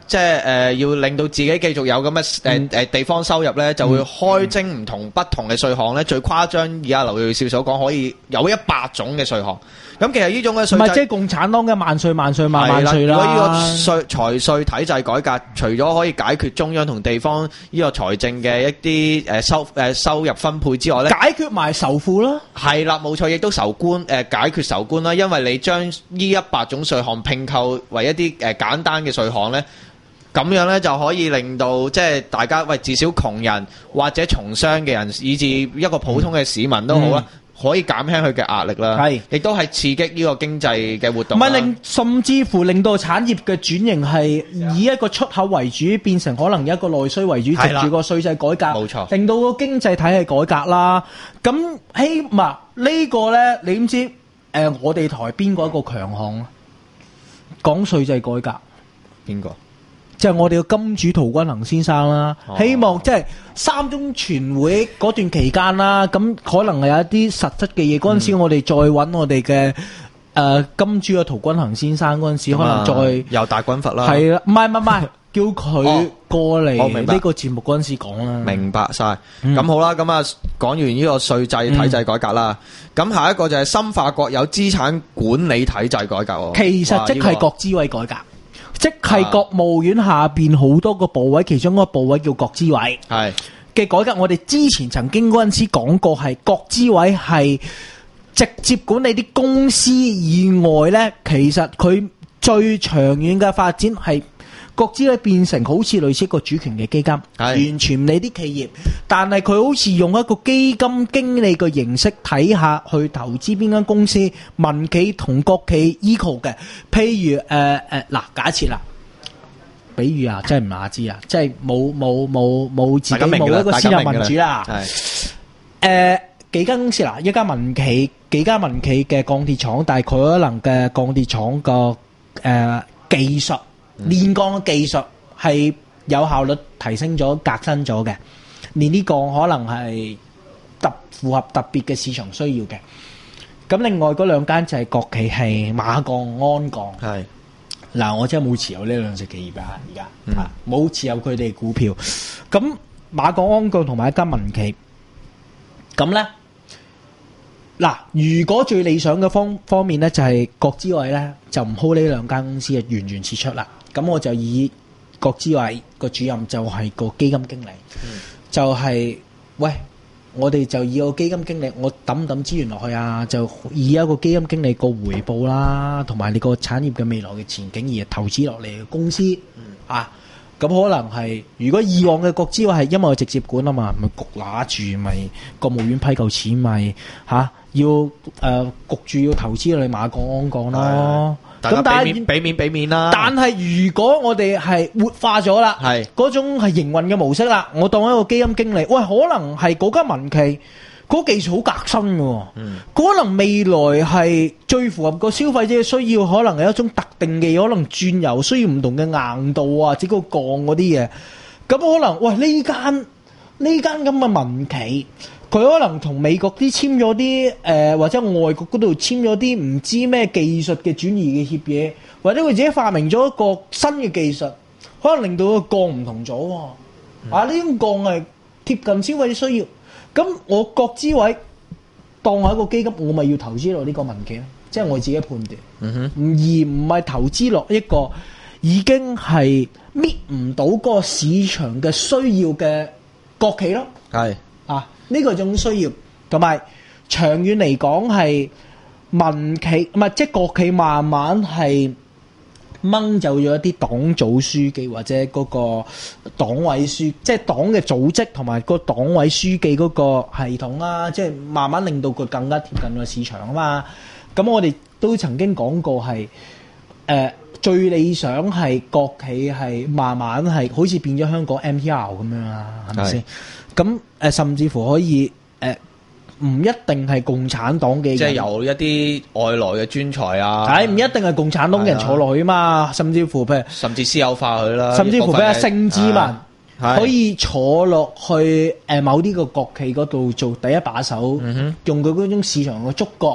F: 即係誒要令到自己繼續有咁嘅誒誒地方收入咧，就會開徵唔同不同嘅稅項咧。最誇張，而家劉銳紹所講可以有一百種嘅稅項。咁其實呢種嘅稅，
D: 唔係即係共產黨嘅萬稅萬稅萬萬稅啦。
F: 如果呢個稅財稅體制改革，除咗可以解決中央同地方呢個財政嘅一啲誒收誒收入分配之外咧，
D: 解決埋仇富啦。係
F: 啦，冇錯，亦都仇官誒解決仇官啦。因為你將呢一百種稅項拼購為一啲誒簡單嘅稅項咧，咁樣咧就可以令到即係大家喂，至少窮人或者從商嘅人，以至一個普通嘅市民都好啦。嗯可以減輕佢嘅壓力啦，係，亦都係刺激呢個經濟嘅活動。唔係令，甚至乎令到產業嘅轉型係以一個出口為主，變成可能一個內需為主，藉住個稅制改革，冇錯，令到個經濟體系改革啦。咁希唔係呢個咧？你唔知誒、呃？我哋台邊個一個強項啊？講稅制改革，邊個？即係我哋嘅金主陶君行先生啦，哦、希望即係三中全會嗰段期間啦，咁可能係有一啲實質嘅嘢。嗰陣、嗯、時我哋再揾我哋嘅誒金主嘅陶君行先生嗰陣時，可能再又大軍閥啦。係啦，唔係唔係唔係，叫佢過嚟呢個節目嗰陣時講啦。明白晒。咁、嗯、好啦，咁啊講完呢個稅制體制改革啦，咁、嗯、下一個就係深化國有資產管理體制改革。其實即係國資委改革。即係國務院下邊好多個部委，其中一個部委叫國資委，係嘅改革。我哋之前曾經嗰陣時講過，係國資委係直接管理啲公司以外呢，其實佢最長遠嘅發展係國資委變成好似類似一個主權嘅基金，完全唔理啲企業，但係佢好似用一個基金經理嘅形式睇下去投資邊間公司，民企同國企 equal 嘅。譬如誒誒嗱，假設啦，比喻啊，真係唔話知啊，即係冇冇冇冇自己冇一個私有民主啦。誒、呃、幾間公司啦，一間民企，幾間民企嘅鋼鐵廠，但係佢可能嘅鋼鐵廠個誒技術。煉鋼嘅技術係有效率提升咗、革新咗嘅，煉啲鋼可能係特符合特別嘅市場需要嘅。咁另外嗰兩間就係國企，係馬鋼、鞍鋼。係嗱，我真係冇持有呢兩隻企業啊，而家啊冇持有佢哋股票。咁馬鋼、鞍鋼同埋一間民企，咁咧嗱，如果最理想嘅方方面咧，就係國資委咧就唔 hold 呢兩間公司嘅完全撤出啦。咁我就以國資委個主任就係個基金經理，嗯、就係、是、喂，我哋就以個基金經理，我抌抌資源落去啊，就以一個基金經理個回報啦，同埋你個產業嘅未來嘅前景而投資落嚟嘅公司、嗯、啊，咁可能係如果以往嘅國資委係因為我直接管啊嘛，咪焗拿住咪國務院批夠錢咪嚇、啊、要誒、呃、焗住要投資落去馬鋼鞍鋼咯。咁但係俾面俾面啦。但係如果我哋係活化咗啦，係嗰種係營運嘅模式啦，我當一個基金經理，喂，可能係嗰間民企嗰技術好革新嘅，嗯，可能未來係最符合個消費者嘅需要，可能係一種特定嘅，可能鑽油需要唔同嘅硬度啊，即係個鋼嗰啲嘢。咁可能喂呢間呢間咁嘅民企。佢可能同美國啲簽咗啲誒，或者外國嗰度簽咗啲唔知咩技術嘅轉移嘅協議，或者佢自己發明咗一個新嘅技術，可能令到個鋼唔同咗。嗯、啊，呢種鋼係貼近消費者需要，咁我國資委當係一個基金，我咪要投資落呢個民企咯，即係我自己判斷。嗯哼，而唔係投資落一個已經係搣唔到嗰個市場嘅需要嘅國企咯。係啊。呢個種需要，同埋長遠嚟講係民企，唔係即係國企，慢慢係掹走咗一啲黨組書記或者嗰個黨委書，即係黨嘅組織同埋個黨委書記嗰個系統啊，即係慢慢令到佢更加貼近個市場啊嘛。咁我哋都曾經講過係誒、呃、最理想係國企係慢慢係好似變咗香港 M T R 咁樣啊，係咪先？咁誒、呃，甚至乎可以誒，唔、呃、一定係共產黨嘅，即係由一啲外來嘅專才啊，係唔一定係共產黨嘅人坐落去啊嘛，啊甚至乎譬如甚至私有化佢啦，甚至乎譬如盛智文、啊、可以坐落去誒某啲個國企嗰度做第一把手，嗯、哼用佢嗰種市場嘅觸覺，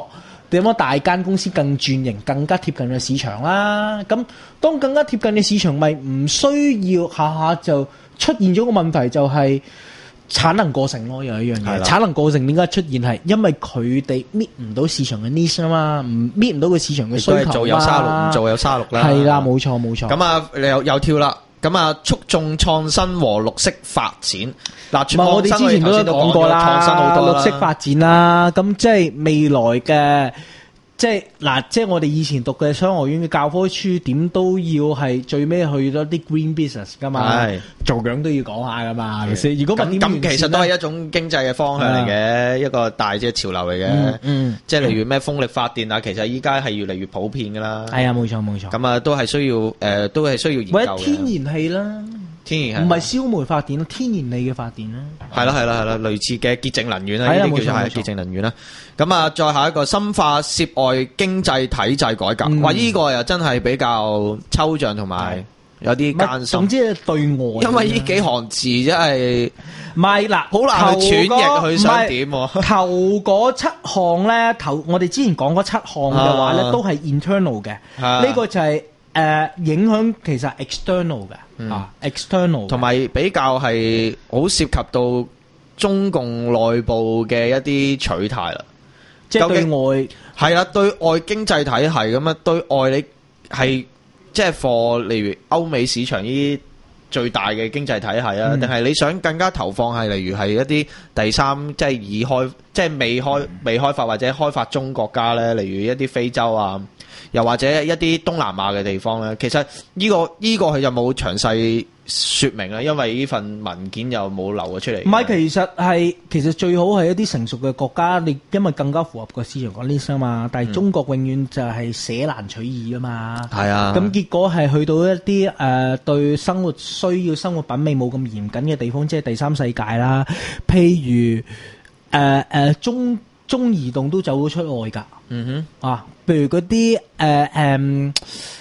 D: 點樣大間公司更轉型，更加貼近嘅市場啦。咁當更加貼近嘅市場，咪唔需要下下就出現咗個問題，就係產能過剩咯。有一樣嘢，產能過剩點解出現係因為佢哋搣唔到市場嘅 niche 啊嘛，唔搣唔到個市場嘅需求啊嘛。
F: 做有沙律，唔做有沙律啦。
D: 係啦，冇錯冇錯。
F: 咁啊，你又又跳啦。咁啊，促進創新和綠色發展。嗱，
D: 我哋之前都講過啦，創新好多綠色發展啦。咁即係未來嘅，即係嗱，即係我哋以前讀嘅商學院嘅教科書，點都要係最尾去到啲 green business 噶嘛，做樣都要講下噶嘛，係咪先？如果唔點
F: 咁，其實都係一種經濟嘅方向嚟嘅，一個大嘅潮流嚟嘅。嗯，即係例如咩風力發電啊，其實依家係越嚟越普遍噶啦。
D: 係啊，冇錯冇錯。
F: 咁啊，都係需要誒，都係需要研究嘅。
D: 或者天然氣啦。天然氣唔係燒煤發電，天然氣嘅發電啦。
F: 係啦係啦係啦，類似嘅潔淨能源啦，呢啲叫做係潔淨能源啦。咁啊，再下一個深化涉外經濟體制改革。哇！呢個又真係比較抽象同埋有啲艱辛。總之係對外，因為呢幾行字真係
D: 唔係嗱，
F: 好難去詮釋佢想點。
D: 頭嗰七項咧，頭我哋之前講嗰七項嘅話咧，都係 internal 嘅。呢個就係。誒、呃，影響其實 external 嘅，嗯、啊 external，同埋
F: 比較係好涉及到中共內部嘅一啲取態啦，
D: 即係對外
F: 係啦，對外經濟體系咁啊，對外你係即係 for 例如歐美市場呢啲最大嘅經濟體系啊，定係、嗯、你想更加投放係例如係一啲第三即係已開即係未開未開發或者開發中國家咧，例如一啲非洲啊。又或者一啲東南亞嘅地方咧，其實呢個呢個佢就冇詳細說明啦，因為呢份文件又冇流咗出嚟。
D: 唔係，其實係其實最好係一啲成熟嘅國家，你因為更加符合個市場個 list 啊嘛。但係中國永遠就係捨難取易啊嘛。係啊。咁結果係去到一啲誒、呃、對生活需要生活品味冇咁嚴謹嘅地方，即係第三世界啦。譬如誒誒、呃呃、中中移動都走咗出外㗎。嗯哼。啊。譬如嗰啲誒誒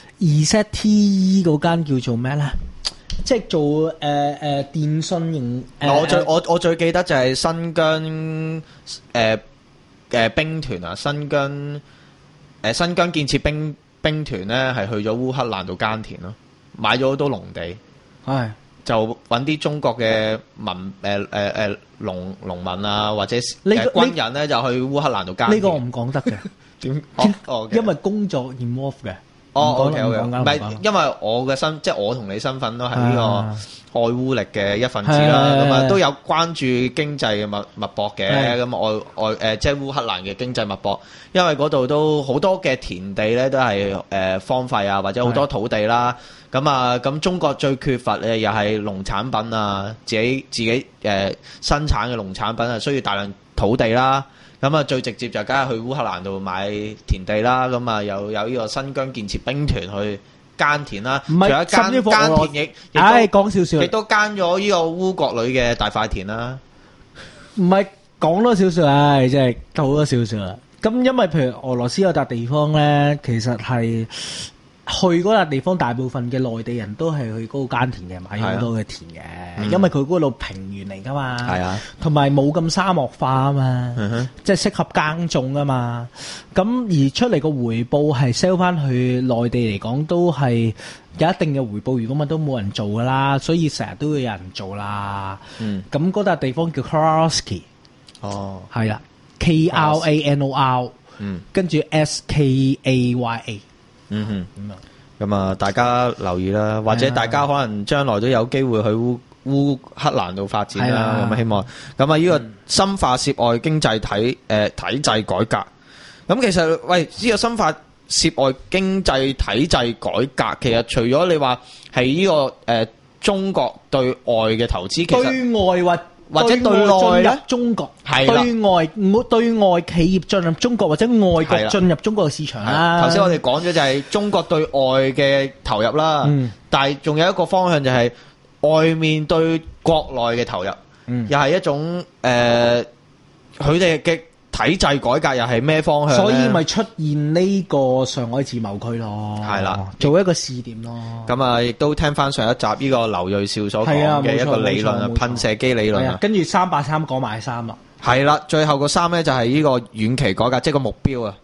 D: Z T E 嗰間叫做咩咧？即係做誒誒、呃呃、電信型。呃、
F: 我最我我最記得就係新疆誒誒、呃呃、兵團啊，新疆誒、呃、新疆建設兵兵團咧係去咗烏克蘭度耕田咯，買咗好多農地，係就揾啲中國嘅民誒誒誒農農民啊，或者誒、這個呃、軍人咧就去烏克蘭度耕田。
D: 呢個我唔講得嘅。
F: 點？哦，
D: 因為工作 involve 嘅。
F: 哦，OK OK，唔係，因為我嘅身，即係我同你身份都係呢個愛烏力嘅一份子啦。咁啊，都有關注經濟嘅脈脈搏嘅。咁外外誒，即係烏克蘭嘅經濟脈搏，因為嗰度都好多嘅田地咧，都係誒荒廢啊，或者好多土地啦。咁啊，咁中國最缺乏嘅又係農產品啊，自己自己誒生產嘅農產品啊，需要大量土地啦。咁啊，最直接就梗係去烏克蘭度買田地啦。咁啊，又有呢個新疆建設兵團去耕田啦。唔係，甚至乎耕田亦，
D: 唉，講少少，
F: 亦都耕咗呢個烏國女嘅大塊田啦。
D: 唔係講多少少，唉，真係好多少少啦。咁因為譬如俄羅斯有笪地方咧，其實係去嗰笪地方，大部分嘅內地人都係去嗰個耕田嘅，買好多嘅田嘅，嗯、因為佢嗰度平原嚟噶嘛，係啊，同埋冇咁沙漠化啊嘛，嗯、哼即係適合耕種啊嘛。咁而出嚟個回報係 sell 翻去內地嚟講，都係有一定嘅回報。如果乜都冇人做噶啦，所以成日都會有人做啦。咁嗰笪地方叫 Krasky， 哦，係啦 ，K R A N O R， 嗯，跟住 S K A Y A。嗯哼，咁啊，
F: 咁啊，大家留意啦，或者大家可能將來都有機會去烏烏克蘭度發展啦，咁啊，希望咁啊，呢個深化涉外經濟體誒、呃、體制改革，咁其實喂，呢、這個深化涉外經濟體制改革，其實除咗你話係呢個誒、呃、中國對外嘅投資，其實
D: 對外或
F: 或者對內
D: 進入中國，係對外唔對外企業進入中國或者外國進入中國嘅市場啦。
F: 頭先我哋講咗就係中國對外嘅投入啦，嗯、但係仲有一個方向就係外面對國內嘅投入，嗯、又係一種誒佢哋嘅體制改革又係咩方向？
D: 所以咪出現呢個上海自貿區咯，係啦，做一個試點咯。
F: 咁啊，亦都聽翻上一集呢個劉銳紹所講嘅一個理論啊，噴射機理論啊。
D: 跟住三八三講埋三啦。
F: 係啦，最後個三咧就係呢個遠期改革，即係個目標啊。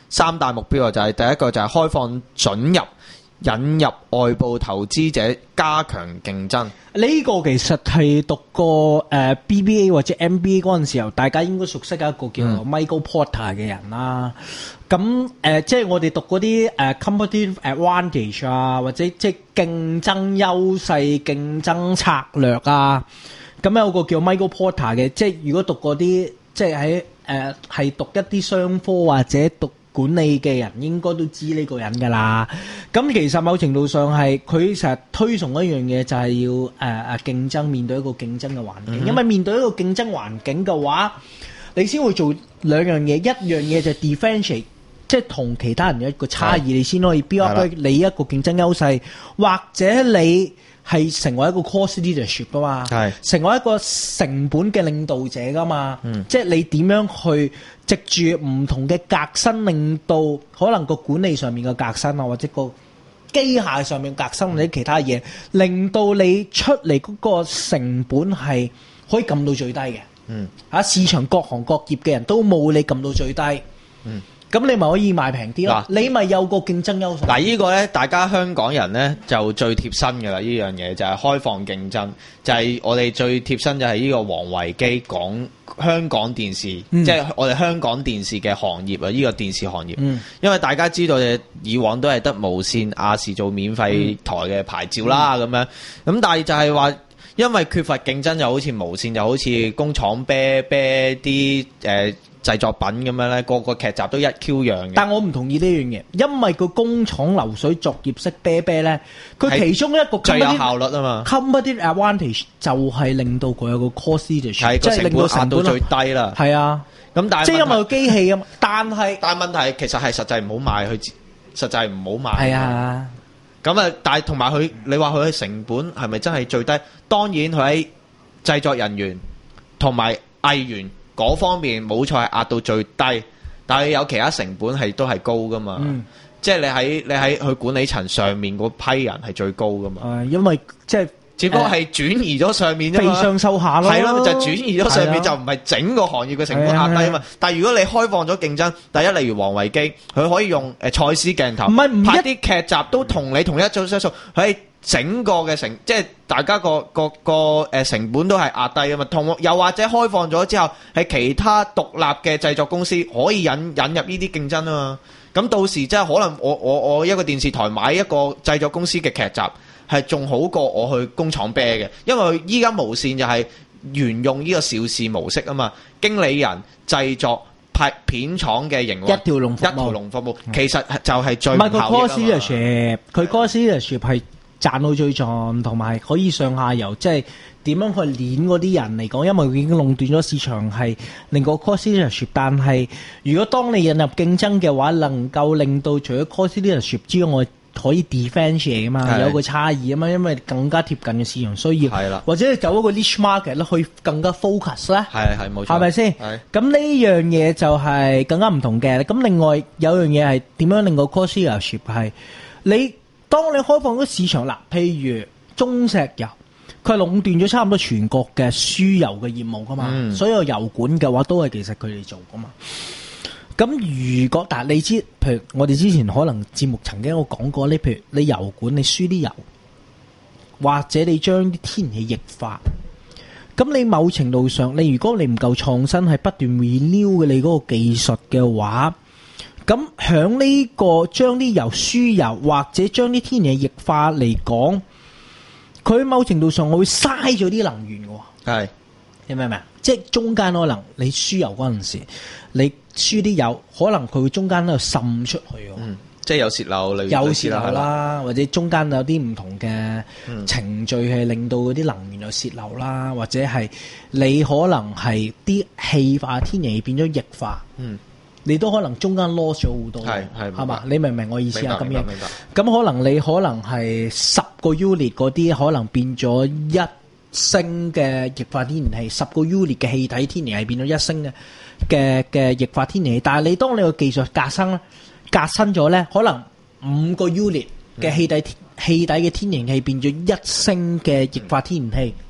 F: 三大目標啊，就係第一個就係開放准入。引入外部投資者，加強競爭。
D: 呢個其實係讀過誒、呃、B B A 或者 M B A 嗰陣時候，大家應該熟悉一個叫做 Michael Porter 嘅人啦。咁誒、呃，即係我哋讀嗰啲誒 competitive advantage 啊，或者即係競爭優勢、競爭策略啊。咁有個叫 Michael Porter 嘅，即係如果讀嗰啲，即係喺誒係讀一啲商科或者讀管理嘅人應該都知呢個人㗎啦。咁其實某程度上係佢成日推崇一樣嘢，就係要誒誒、呃、競爭，面對一個競爭嘅環境。嗯、因為面對一個競爭環境嘅話，你先會做兩樣嘢。一樣嘢就係 differentiate，即係同其他人有一個差異，你先可以 build up 你一個競爭優勢，或者你係成為一個 cost leadership 㗎嘛，成為一個成本嘅領導者㗎嘛。嗯、即係你點樣去藉住唔同嘅革新，令到可能個管理上面嘅革新啊，或者個機械上面革新或者其他嘢，令到你出嚟嗰個成本係可以撳到最低嘅。嗯，嚇市場各行各業嘅人都冇你撳到最低。嗯。咁你咪可以賣平啲咯，你咪有個競爭優勢。
F: 嗱，呢個呢，大家香港人呢就最貼身㗎啦，呢樣嘢就係開放競爭，就係、是、我哋最貼身就係呢個王維基講香港電視，嗯、即係我哋香港電視嘅行業啊，呢、這個電視行業。嗯、因為大家知道嘅以往都係得無線、亞視做免費台嘅牌照啦，咁、嗯、樣。咁但係就係話，因為缺乏競爭，就好似無線，就好似工廠啤啤啲誒。製作品咁樣咧，個個劇集都一 Q 樣嘅。
D: 但我唔同意呢樣嘢，因為佢工廠流水作業式啤啤咧，佢其中一個
F: 最有效率啊嘛。
D: competitive advantage 就係令到佢有個 cost leadership，
F: 即係令到成本壓到最低啦。
D: 係啊，咁但係即係因為個機器啊嘛。但係
F: 但係問題其實係實際唔好賣，佢實際唔好賣。
D: 係啊，
F: 咁啊，但係同埋佢，你話佢嘅成本係咪真係最低？當然佢喺製作人員同埋藝員嗰方面冇錯係壓到最低，但係有其他成本係都係高噶嘛。嗯、即係你喺你喺佢管理層上面嗰批人係最高噶嘛。
D: 誒，因為即係
F: 只不過係轉移咗上面啫嘛。
D: 飛上收下咯。
F: 係咯，就係、轉移咗上面，啊、就唔係整個行業嘅成本壓低啊嘛。但係如果你開放咗競爭，第一例如王維基，佢可以用誒蔡司鏡頭，唔係唔拍啲劇集都同你同一組質素，佢整個嘅成即係大家個個個誒成本都係壓低啊嘛，同又或者開放咗之後，係其他獨立嘅製作公司可以引引入呢啲競爭啊嘛。咁到時即係可能我我我一個電視台買一個製作公司嘅劇集，係仲好過我去工廠啤嘅，因為依家無線就係沿用呢個邵氏模式啊嘛，經理人製作拍片廠嘅營運
D: 一條龍服務，
F: 一條龍服務，其實就係最唔係佢
D: cost leadership，佢 cost leadership係賺到最盡，同埋可以上下游，即係點樣去攣嗰啲人嚟講，因為佢已經壟斷咗市場，係令個 cost leadership。但係如果當你引入競爭嘅話，能夠令到除咗 cost leadership之外，可以 differentiate 啊嘛，有個差異啊嘛，因為更加貼近嘅市場需要，係啦，或者你走一個 niche market 咧，去更加 focus 咧，
F: 係係冇錯，
D: 係咪先？係咁呢樣嘢就係更加唔同嘅。咁另外有樣嘢係點樣令個 cost leadership 係你？當你開放咗市場啦，譬如中石油，佢係壟斷咗差唔多全國嘅輸油嘅業務噶嘛，嗯、所有油管嘅話都係其實佢哋做噶嘛。咁如果但係你知，譬如我哋之前可能節目曾經有講過呢，譬如你油管你輸啲油，或者你將啲天然氣液化，咁你某程度上，你如果你唔夠創新，係不斷 renew 嘅你嗰個技術嘅話。咁響呢個將啲油輸油或者將啲天然氣液化嚟講，佢某程度上我會嘥咗啲能源嘅。係是，你明唔明啊？即係中間可能你輸油嗰陣時，你輸啲油，可能佢會中間喺度滲出去。
F: 嗯，即係有泄漏，有
D: 泄漏啦，或者中間有啲唔同嘅程序係令到嗰啲能源有泄漏啦，或者係你可能係啲氣化天然氣變咗液化。嗯。你都可能中間 loss 咗好多，係係係嘛？你明唔明我意思啊？咁樣，咁可能你可能係十個 unit 嗰啲，可能變咗一升嘅液化天然氣，十個 unit 嘅氣體天然氣變咗一升嘅嘅嘅液化天然氣。但係你當你個技術革新咧，革新咗咧，可能五個 unit 嘅氣體氣體嘅天然氣變咗一升嘅液化天然氣。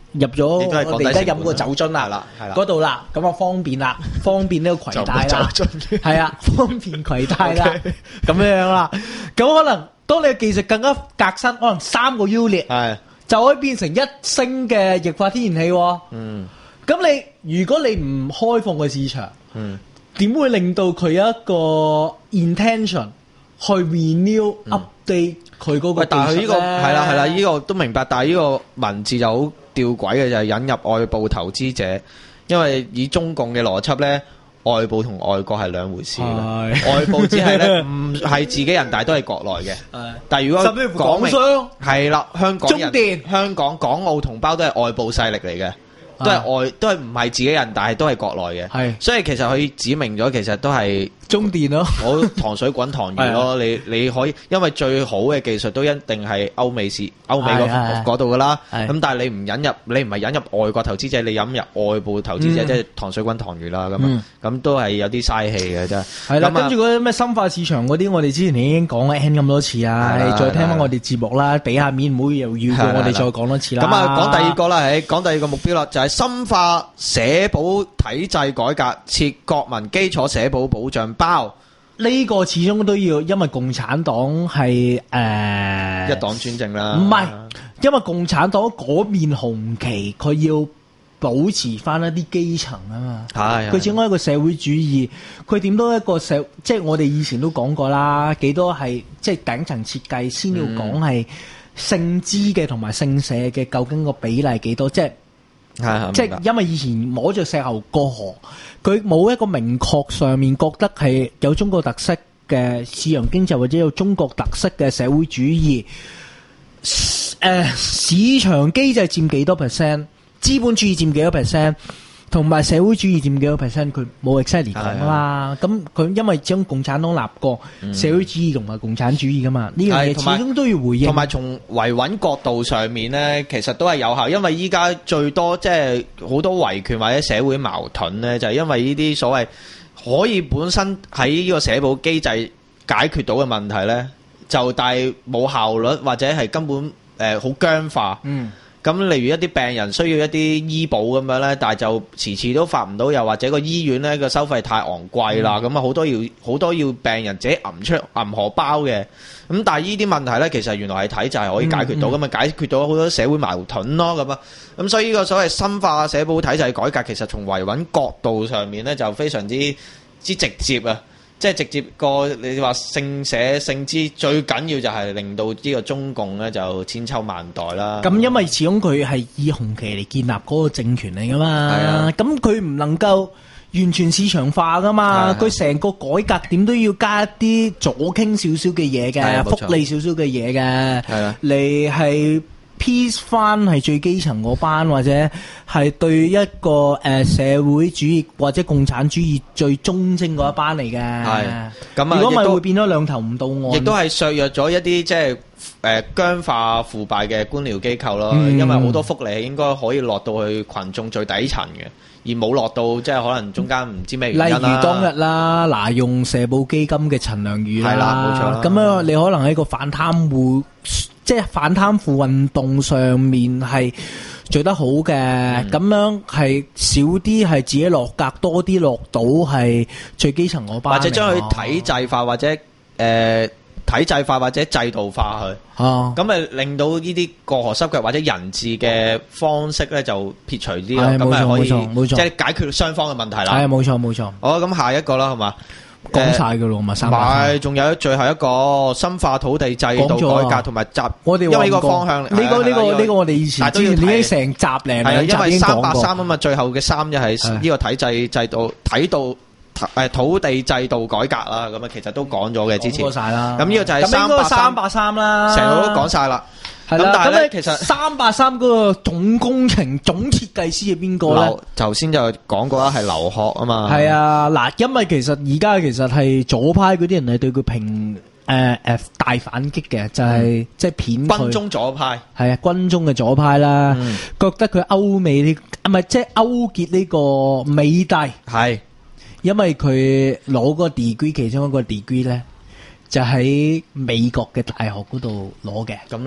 D: 入咗我哋而家飲個酒樽啦，嗰度啦，咁啊方便啦，方便呢個攜帶啦，係啊，方便攜帶啦，咁樣樣啦。咁可能當你嘅技術更加革新，可能三個 unit 係就可以變成一升嘅液化天然氣。嗯，咁你如果你唔開放個市場，嗯，點會令到佢有一個 intention 去 renew update 佢嗰個技術咧？但係呢個係啦係啦，呢個都明白，但係呢個文字就好吊詭嘅，就係引入外部投資者，因為以中共嘅邏輯咧，外部同外國係兩回事嘅。外部只係咧唔係自己人，但係都係國內嘅。但係如果港商係啦，香港人、中電、香港、港澳同胞都係外部勢力嚟嘅。都係外，都係唔係自己人，但係都係國內嘅。係，所以其實佢指明咗，其實都係中電咯。我糖水滾糖魚咯。你你可以，因為最好嘅技術都一定係歐美市、歐美嗰嗰度噶啦。咁但係你唔引入，你唔係引入外國投資者，你引入外部投資者，即係糖水滾糖魚啦。咁咁都係有啲嘥氣嘅啫。係啦，跟住嗰啲咩深化市場嗰啲，我哋之前已經講咗 N 咁多次啦。你再聽翻我哋節目啦，俾下面唔好又要叫我哋再講多次啦。咁啊，講第二個啦，係講第二個目標啦，就係深化社保體制改革，設國民基礎社保保障包。呢個始終都要，因為共產黨係誒一黨專政啦。唔係，因為共產黨嗰面紅旗，佢要保持翻一啲基層啊嘛。係，佢始終一個社會主義，佢點都一個社，即係我哋以前都講過啦，幾多係即係頂層設計先要講係姓資嘅同埋姓社嘅，究竟個比例幾多？即係。係，即係因為以前摸着石頭過河，佢冇一個明確上面覺得係有中國特色嘅市場經濟或者有中國特色嘅社會主義。誒、呃，市場機制佔幾多 percent， 資本主義佔幾多 percent， 同埋社會主義佔幾多 percent， 佢冇 exactly 講啦。咁佢因為將共產黨立過、嗯、社會主義同埋共產主義噶嘛，呢樣嘢始終都要回應。同埋從維穩角度上面呢，其實都係有效，因為依家最多即係好多維權或者社會矛盾呢，就係、是、因為呢啲所謂可以本身喺呢個社保機制解決到嘅問題呢，就但係冇效率或者係根本誒好、呃、僵化。嗯。咁例如一啲病人需要一啲醫保咁樣咧，但係就遲遲都發唔到，又或者個醫院咧個收費太昂貴啦，咁啊好多要好多要病人自己揞出揞荷包嘅。咁但係呢啲問題咧，其實原來係體制係可以解決到，咁啊、嗯嗯、解決到好多社會矛盾咯，咁啊。咁所以呢個所謂深化社保體制改革，其實從維穩角度上面咧就非常之之直接啊！即係直接個你話姓社姓資，最緊要就係令到呢個中共咧就千秋萬代啦。咁因為始終佢係以紅旗嚟建立嗰個政權嚟噶嘛，係啊。咁佢唔能夠完全市場化噶嘛，佢成個改革點都要加一啲左傾少少嘅嘢嘅，福利少少嘅嘢嘅，係啊，你係。Peace 翻係最基層嗰班，或者係對一個誒、呃、社會主義或者共產主義最忠貞嗰一班嚟嘅。係咁啊，如果唔係會變咗兩頭唔到岸。亦都係削弱咗一啲即係誒僵化腐敗嘅官僚機構咯。嗯、因為好多福利應該可以落到去群眾最底層嘅，而冇落到即係可能中間唔知咩原因啦。例如當日啦，嗱用社保基金嘅陳良宇啦，係啦，冇錯啦。咁樣你可能喺個反貪污。即係反貪腐運動上面係做得好嘅，咁、嗯、樣係少啲係自己落格，多啲落到係最基層嗰班，或者將佢體制化，或者誒、呃、體制化或者制度化去，咁咪、啊、令到呢啲過河濕腳或者人治嘅方式咧就撇除啲咯，咁咪可以即係解決雙方嘅問題啦。係冇錯冇錯。好，咁下一個啦，好嘛？講晒噶咯，咪三百三。唔係，仲有最後一個深化土地制度改革同埋集。我哋因為呢個方向，呢個呢個呢個我哋以前都要睇成集嚟。係啊，因為三百三啊嘛，最後嘅三就係呢個體制制度睇到誒土地制度改革啦。咁啊，其實都講咗嘅之前。講晒啦。咁呢個就係三百三百三啦。成個都講晒啦。係啦，但係咧，其實三八三嗰個總工程總設計師係邊個咧？頭先就講過啦，係劉鶴啊嘛。係啊，嗱，因為其實而家其實係左派嗰啲人係對佢評誒誒大反擊嘅，就係即係片軍中左派。係啊，軍中嘅左派啦，嗯、覺得佢歐美呢，唔係即係勾結呢個美帝。係是，因為佢攞個 degree， 其中一個 degree 咧，就喺美國嘅大學嗰度攞嘅。咁你？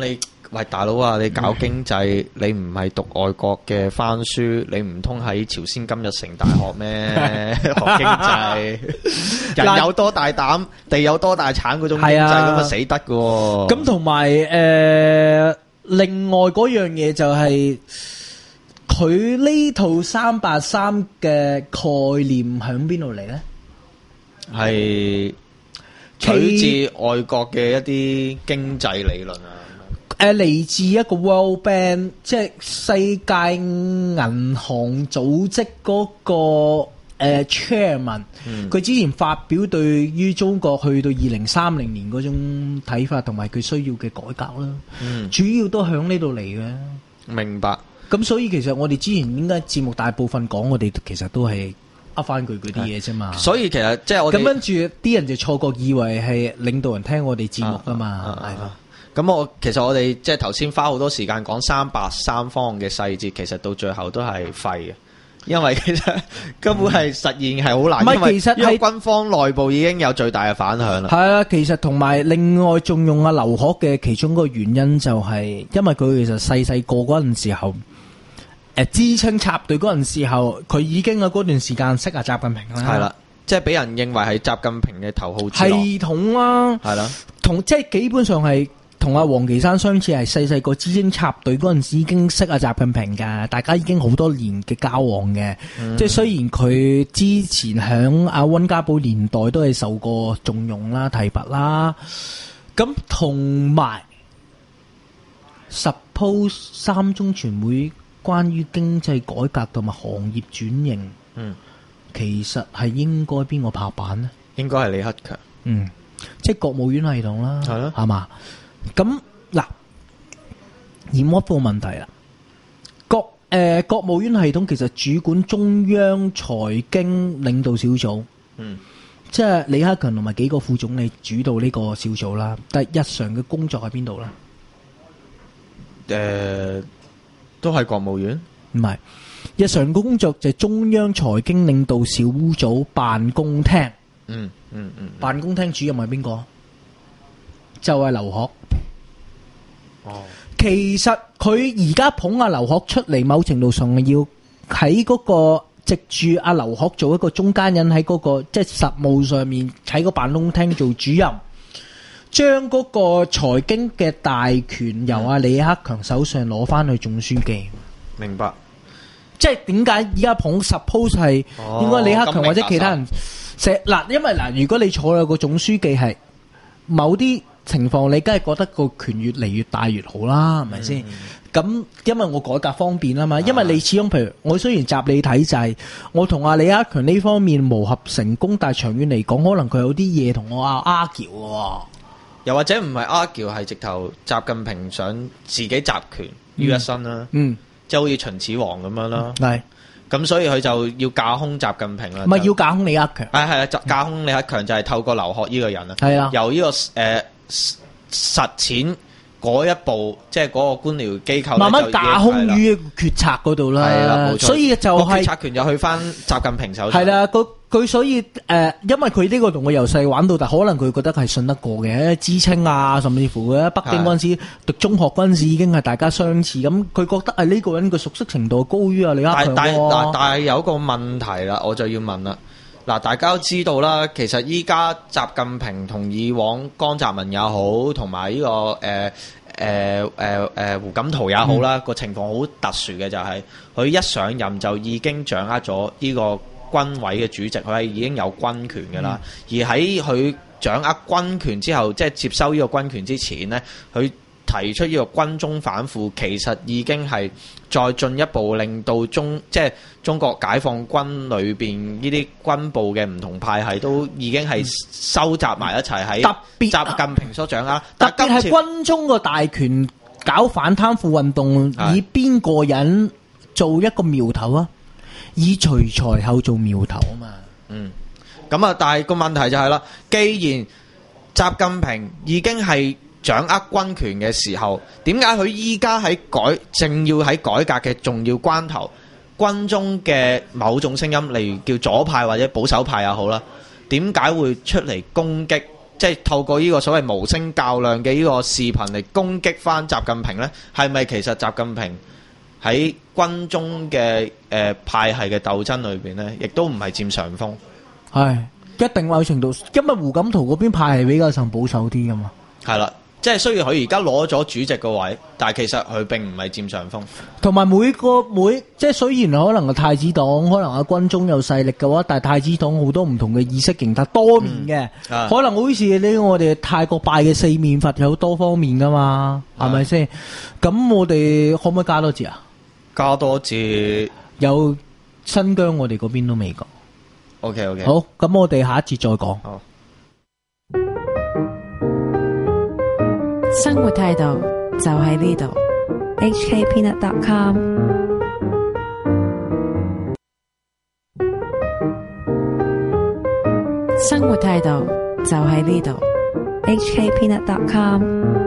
F: 喂，大佬啊，你搞經濟，你唔係讀外國嘅番書，你唔通喺朝鮮金日成大學咩？學經濟，人有多大膽，地有多大產嗰種經濟咁啊死得噶。
D: 咁同埋誒，另外嗰樣嘢就係佢呢套三八三嘅概念喺邊度嚟咧？
F: 係取自外國嘅一啲經濟理論啊。
D: 誒，嚟自一個 World Bank， 即係世界銀行組織嗰個誒 Chairman，佢之前發表對於中國去到二零三零年嗰種睇法，同埋佢需要嘅改革啦。嗯，主要都響呢度嚟嘅。
F: 明白。
D: 咁所以其實我哋之前應該節目大部分講，我哋其實都係噏翻佢嗰啲嘢啫嘛。
F: 所以其實即係我哋咁
D: 跟住啲人就錯覺以為係領導人聽我哋節目噶嘛，係咯。
F: 咁我其實我哋即係頭先花好多時間講三八三方案嘅細節，其實到最後都係廢嘅，因為其實根本係實現係好難。唔係、嗯，其實係軍方內部已經有最大嘅反響啦。
D: 係啊，其實同埋另外仲用阿劉鶴嘅其中一個原因就係，因為佢其實細細個嗰陣時候，誒知青插隊嗰陣時候，佢已經喺嗰段時間識阿習近平啦。
F: 係啦。即係俾人認為係習近平嘅頭號
D: 系統啦，
F: 係啦，
D: 同即係基本上係同阿王岐山相似，係細細個知青插隊嗰陣時已經識阿習近平噶，大家已經好多年嘅交往嘅。嗯、即係雖然佢之前響阿溫家寶年代都係受過重用啦、提拔啦，咁同埋 suppose 三中全會關於經濟改革同埋行業轉型，嗯。其實係應該邊個拍板呢？
F: 應該係李克強。
D: 嗯，即係國務院系統啦，係咯，係嘛？咁嗱，嚴苛個問題啦。國誒、呃、國務院系統其實主管中央財經領導小組，嗯，即係李克強同埋幾個副總理主導呢個小組啦。但係日常嘅工作喺邊度咧？
F: 誒、呃，都係國務院？
D: 唔係。日常工作就係中央財經領導小組辦公廳。嗯嗯嗯，辦公廳主任係邊個？就係劉鶴。哦，其實佢而家捧阿劉鶴出嚟，某程度上係要喺嗰個藉住阿劉鶴做一個中間人，喺嗰個即係實務上面喺個辦公廳做主任，將嗰個財經嘅大權由阿李克強手上攞翻去總書記。
F: 明白。
D: 即係點解而家捧 suppose 係應該李克強或者其他人寫嗱？因為嗱，如果你坐喺個總書記係某啲情況，你梗係覺得個權越嚟越大越好啦，係咪先？咁、嗯、因為我改革方便啊嘛，因為你始終譬如我雖然集你體制，我同阿李克強呢方面磨合成功，但係長遠嚟講，可能佢有啲嘢同我阿 argue 嘅，
F: 又或者唔係 argue，係直頭習近平想自己集權於一身啦。嗯。嗯即係好似秦始皇咁樣啦，係咁，所以佢就要架空習近平啦。唔係要架空李克強，係係啊，架空李克強就係透過劉鶴呢個人啊，係啊，由呢、這個誒、呃、實踐嗰一步，即係嗰個官僚機構慢慢架空於決策嗰度啦。係啦，冇錯。所以就係、是、決策權就去翻習近平手上。係啦，佢所以誒、呃，因為佢呢個同我由細玩到大，可能佢覺得係信得過嘅，知青啊，甚至乎嘅北京嗰陣時讀中學嗰陣時已經係大家相似，咁佢覺得係呢個人嘅熟悉程度高於啊李克強。但但但但係有一個問題啦，我就要問啦。嗱，大家都知道啦，其實依家習近平同以往江澤民也好，同埋呢個誒誒誒誒胡錦濤也好啦，個、嗯、情況好特殊嘅就係、是、佢一上任就已經掌握咗呢、這個。軍委嘅主席佢係已經有軍權嘅啦，嗯、而喺佢掌握軍權之後，即係接收呢個軍權之前呢，佢提出呢個軍中反腐，其實已經係再進一步令到中即係中國解放軍裏邊呢啲軍部嘅唔同派系都已經係收集埋一齊喺、嗯、特別習近平所掌握，特別係軍中個大權搞反貪腐運動，以邊個人做一個苗頭啊？以徐才厚做苗頭啊嘛，嗯，咁啊，但係個問題就係、是、啦，既然習近平已經係掌握軍權嘅時候，點解佢依家喺改正要喺改革嘅重要關頭，軍中嘅某種聲音，例如叫左派或者保守派也好啦，點解會出嚟攻擊即係透過呢個所謂無聲較量嘅呢個視頻嚟攻擊翻習近平呢？係咪其實習近平喺軍中嘅誒、呃、派系嘅鬥爭裏邊呢，亦都唔係佔上風？
D: 係一定某程度，因為胡錦濤嗰邊派系比較上保守啲噶嘛。
F: 係啦。即係雖然佢而家攞咗主席個位，但係其實佢並唔係佔上風。
D: 同埋每個每即係雖然可能個太子黨可能阿軍中有勢力嘅話，但係太子黨好多唔同嘅意識形態多面嘅，嗯、可能好似呢我哋泰國拜嘅四面佛有多方面噶嘛，係咪先？咁我哋可唔可以加多節啊？
F: 加多節
D: 有新疆我哋嗰邊都未講。
F: OK OK。
D: 好，咁我哋下一節再講。
F: 好。
A: 生活態度就喺呢度。
B: H K Peanut dot com
A: 生活態度就喺呢度。
B: H K Peanut dot com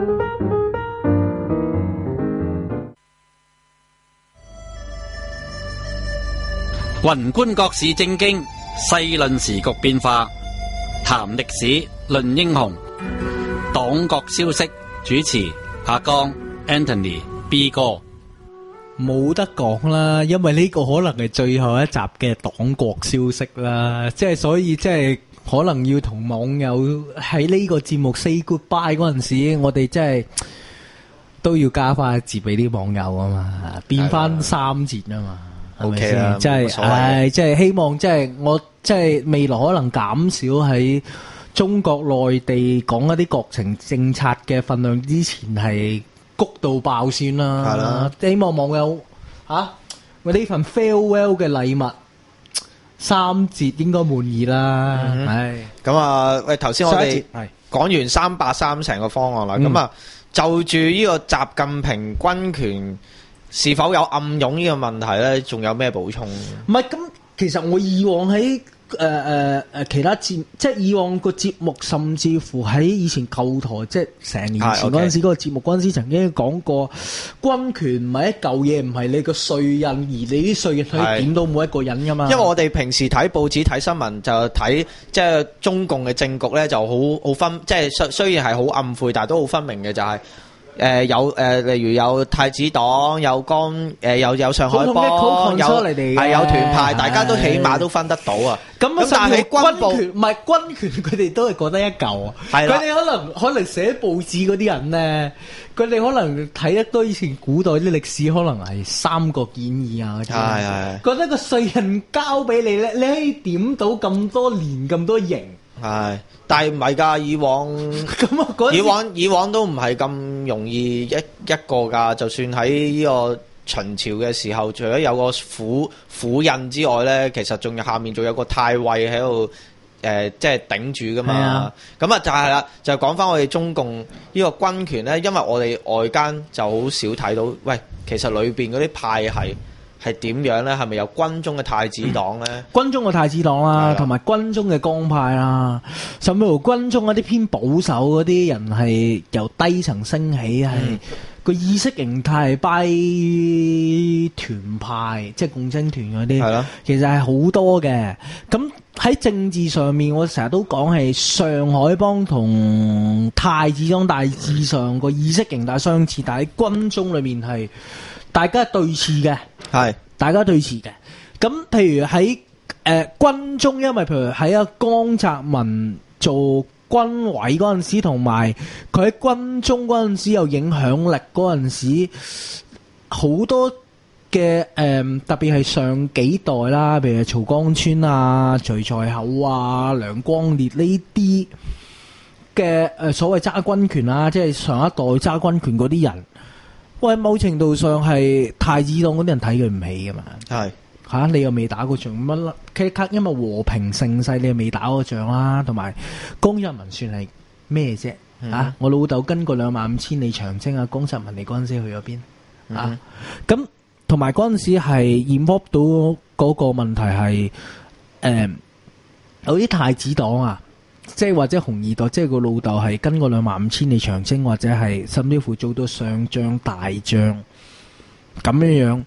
C: 宏觀國事政經，細論時局變化，談歷史，論英雄，黨國消息。主持阿江 Anthony B 哥，
D: 冇得講啦，因為呢個可能係最後一集嘅黨國消息啦，即係所以即係可能要同網友喺呢個節目 say goodbye 嗰陣時，我哋即係都要加翻一節俾啲網友啊嘛，變翻三節啊嘛。
F: O K 啦，
D: 即係唉，即係希望即係我即係未來可能減少喺中國內地講一啲國情政策嘅份量之前係谷到爆先啦。係啦，希望網友吓我呢份 farewell 嘅禮物三節應該滿意啦。係
F: 咁啊，喂，頭先我哋講完三八三成個方案啦，咁啊就住呢個習近平軍權是否有暗湧呢個問題咧，仲有咩補充？
D: 唔係咁，其實我以往喺誒誒誒其他節，即係以往個節目，甚至乎喺以前舊台，即係成年前嗰陣時嗰個節目嗰陣時，曾經講過，軍權唔係一嚿嘢，唔係你個碎印，而你啲碎印可以點到每一個人噶嘛。因
F: 為我哋平時睇報紙睇新聞就睇，即係中共嘅政局咧就好好分，即係雖雖然係好暗晦，但係都好分明嘅，就係、是。誒、呃、有誒、呃，例如有太子黨，有江誒、呃，有有上海幫，有係有團派，大家都起碼都分得到啊。咁但係軍權
D: 唔係軍權，佢哋都係覺得一嚿啊。佢哋可能可能寫報紙嗰啲人咧，佢哋可能睇得多以前古代啲歷史，可能係《三國演義》啊嗰啲，係係覺得個碎印交俾你咧，你可以點到咁多年咁多刑。
F: 係，但係唔係㗎，以往咁以往以往都唔係咁容易一一個㗎。就算喺呢個秦朝嘅時候，除咗有個府府印之外咧，其實仲有下面仲有個太尉喺度誒，即係頂住㗎嘛。咁啊就係啦，就講翻我哋中共呢個軍權咧，因為我哋外間就好少睇到，喂，其實裏邊嗰啲派系。係點樣咧？係咪有軍中嘅太子黨咧、嗯？軍中嘅太子黨啦，同埋軍中嘅江派啦，甚至乎軍中一啲偏保守嗰啲人係由低層升起，係個、嗯、意識形態係拜團派，即係共青團嗰啲。係咯，其實係好多嘅。咁喺政治上面，我成日都講係上海幫同太子黨大致上個意識形態相似，但喺軍中裏面係。大家對峙嘅，係大家對峙嘅。咁譬如喺誒、呃、軍中，因為譬如喺阿江澤民做軍委嗰陣時，同埋佢喺軍中嗰陣時有影響力嗰陣時，好多嘅誒、呃，特別係上幾代啦，譬如曹江村啊、徐才厚啊、梁光烈呢啲嘅誒所謂揸軍權啊，即係上一代揸軍權嗰啲人。喂，某程度上係太子黨嗰啲人睇佢唔起噶嘛？係吓、啊，你又未打過仗乜？其實因為和平盛世，你又未打過仗啦。同埋江澤民算係咩啫？吓、嗯啊，我老豆跟過兩萬五千里長征啊，江澤民你嗰陣時去咗邊、嗯、啊？咁同埋嗰陣時係驗卜到嗰個問題係誒、呃，有啲太子黨啊。即係或者紅二代，即係個老豆係跟過兩萬五千里長征，或者係甚至乎做到上將大將咁樣樣。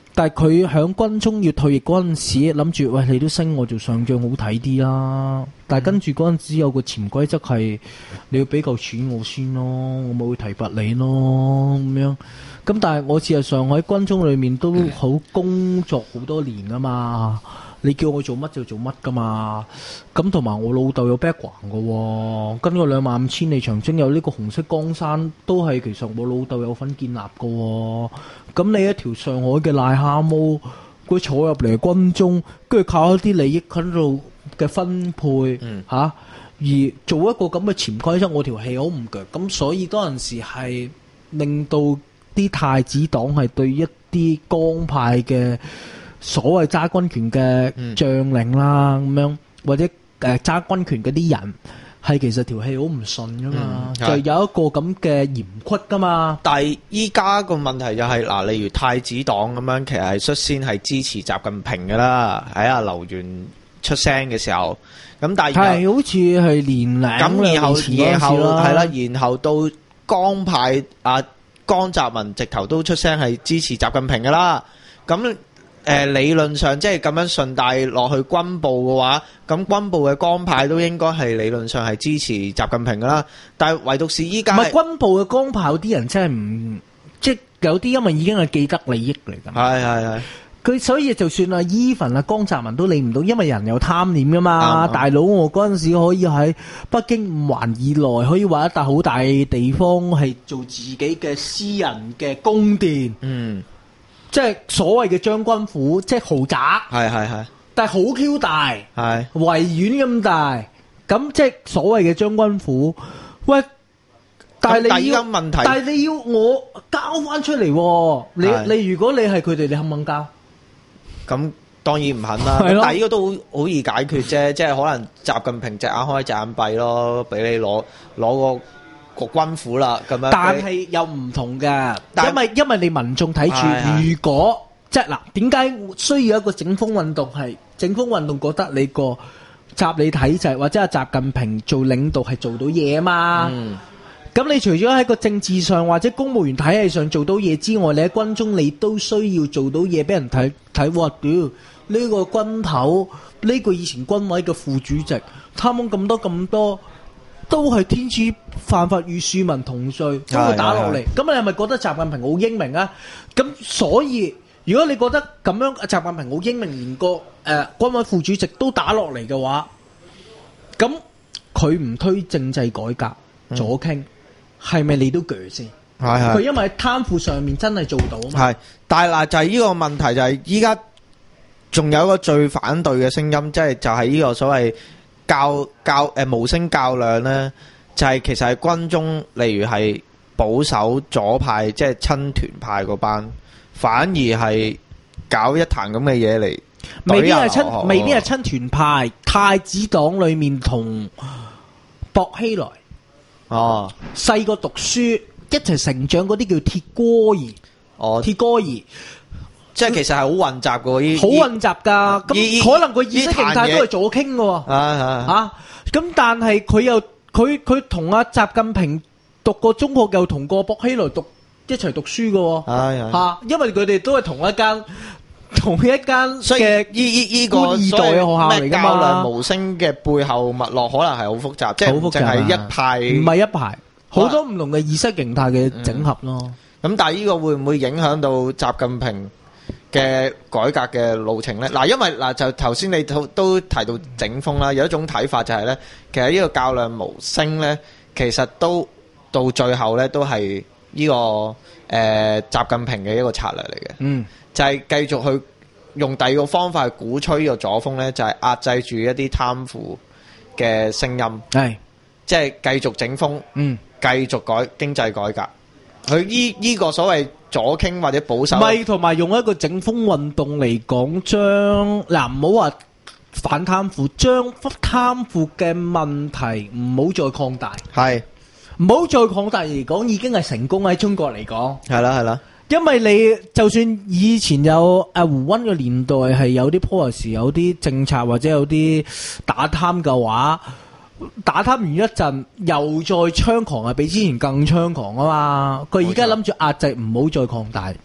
D: 但係佢響軍中要退役嗰陣時，諗住喂，你都升我做上將好睇啲啦。但係跟住嗰陣時有個潛規則係，你要俾夠錢我先咯，我咪會提拔你咯咁樣。咁但係我事實上喺軍中裏面都好工作好多年噶嘛，你叫我做乜就做乜噶嘛。咁同埋我老豆有 background 噶，跟個兩萬五千里長征有呢個紅色江山，都係其實我老豆有份建立噶。咁你一條上海嘅癩蛤蟆，佢坐入嚟軍中，跟住靠一啲利益喺度嘅分配吓、嗯啊，而做一個咁嘅潛規則，我條氣好唔腳。咁所以嗰陣時係令到啲太子黨係對一啲江派嘅所謂揸軍權嘅將領啦，咁、嗯、樣或者誒揸軍權嗰啲人，係其實條氣好唔順噶嘛，嗯、就有一個咁嘅嚴屈噶嘛。
F: 但係依家個問題就係、是、嗱，例如太子黨咁樣，其實係率先係支持習近平噶啦，喺阿劉源出聲嘅時候，咁但係
D: 係好似係年零
F: 咁，然後然後係啦，然後到江派阿江澤民直頭都出聲係支持習近平噶啦，咁誒、呃、理論上即係咁樣順帶落去軍部嘅話，咁軍部嘅江派都應該係理論上係支持習近平噶啦，但係唯獨是依家
D: 唔係軍部嘅江派有啲人真係唔，即係有啲因為已經係既得利益嚟㗎，係係係。佢所以就算啊，even啊江澤民都理唔到，因為人有貪念噶嘛。嗯、大佬我嗰陣時可以喺北京五環以內可以話一笪好大地方係做自己嘅私人嘅宮殿，嗯，即係所謂嘅將軍府，即係豪宅，係係係，但係好 Q 大，係維園咁大，咁即係所謂嘅將軍府。喂，但係你要問題，但係你要我交翻出嚟，你你如果你係佢哋，你肯唔肯交？
F: 咁當然唔肯啦，但係呢個都好好易解決啫，即係可能習近平隻眼開隻眼閉咯，俾你攞攞個個軍府啦咁樣。
D: 但係又唔同嘅，因為因為你民眾睇住，如果即係嗱，點解需要一個整風運動？係整風運動覺得你個習理體制或者係習近平做領導係做到嘢啊嘛。嗯咁你除咗喺個政治上或者公務員體系上做到嘢之外，你喺軍中你都需要做到嘢俾人睇睇。哇！屌呢個軍頭，呢、呢個以前軍委嘅副主席，貪污咁多咁多，都係天子犯法與庶民同罪，將佢打落嚟。咁你係咪覺得習近平好英明啊？咁所以如果你覺得咁樣習近平好英明，連個誒、呃、軍委副主席都打落嚟嘅話，咁佢唔推政制改革左傾？嗯係咪你都鋸先？係係。佢因為喺貪腐上面真係做到啊嘛。係，
F: 但係嗱就係呢個問題就係依家仲有一個最反對嘅聲音，即係就係呢個所謂較較誒無聲較量咧，就係其實係軍中，例如係保守左派，即係親團派嗰班，反而係搞一壇咁嘅嘢嚟。
D: 未必係親，未必係親團派，太子黨裏面同薄熙來。哦，細個讀書一齊成長嗰啲叫鐵哥兒，哦，鐵哥兒，
F: 即係其實係好混雜噶，呢
D: 好混雜噶，咁可能個意識形態都係左傾噶，啊啊，咁但係佢又佢佢同阿習近平讀過中學，又同個薄熙來讀一齊讀書噶，係吓，因為佢哋都係同一間。同一間嘅
F: 依依依個
D: 二代嘅學校嚟噶嘛？
F: 較量無聲嘅背後脈絡可能係好複雜，即係唔淨係一派，
D: 唔係一派，好多唔同嘅意識形態嘅整合咯。
F: 咁、嗯、但係呢個會唔會影響到習近平嘅改革嘅路程咧？嗱，因為嗱就頭先你都都提到整風啦，有一種睇法就係、是、咧，其實呢個較量無聲咧，其實都到最後咧都係呢、這個誒、呃、習近平嘅一個策略嚟嘅。嗯。就係繼續去用第二個方法去鼓吹呢個左風咧，就係、是、壓制住一啲貪腐嘅聲音，係即係繼續整風，嗯，繼續改經濟改革。佢依依個所謂左傾或者保守，
D: 咪同埋用一個整風運動嚟講，將嗱唔好話反貪腐，將貪腐嘅問題唔好再擴大，係唔好再擴大嚟講，已經係成功喺中國嚟講，係啦係啦。因為你就算以前有誒胡溫嘅年代係有啲 policy 有啲政策或者有啲打貪嘅話，打貪完一陣又再猖狂，係比之前更猖狂啊嘛！佢而家諗住壓制，唔好再擴大。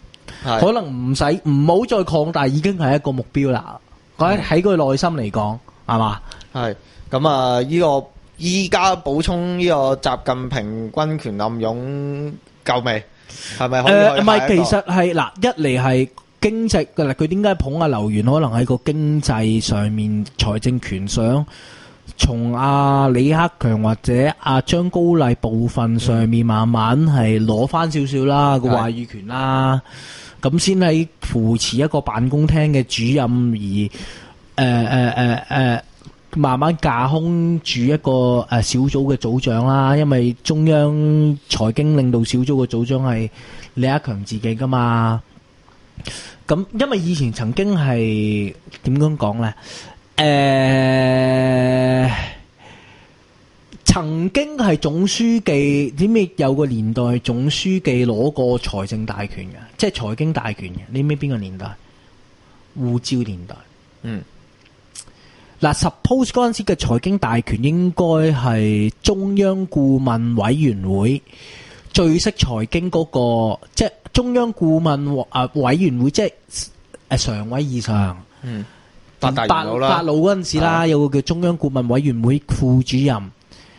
D: 可能唔使唔好再擴大，已經係一個目標啦。喺喺佢內心嚟講，係嘛？
F: 係咁啊！呢個依家補充呢個習近平軍權暗湧夠未？係咪可以？誒，唔係，其實係嗱，一嚟係經濟嘅啦。佢點解捧阿劉源？可能喺個經濟上面、財政權上，從阿李克強或者阿張高麗部分上面慢慢係攞翻少少啦個話語權啦。咁先係扶持一個辦公廳嘅主任，而誒誒誒誒，慢慢架空住一個誒、呃、小組嘅組長啦。因為中央財經領導小組嘅組長係李克強自己噶嘛。咁因為以前曾經係點樣講咧？誒、呃。曾經係總書記，點解有個年代總書記攞過財政大權嘅，即係財經大權嘅？你知唔知邊個年代？胡椒年代。嗯。嗱 ，suppose 嗰陣時嘅財經大權應該係中央顧問委員會最識財經嗰、嗰個，即係中央顧問啊委員會，即係誒常委以上。嗯。八大元老啦。八老嗰陣時啦，啊、有個叫中央顧問委員會副主任。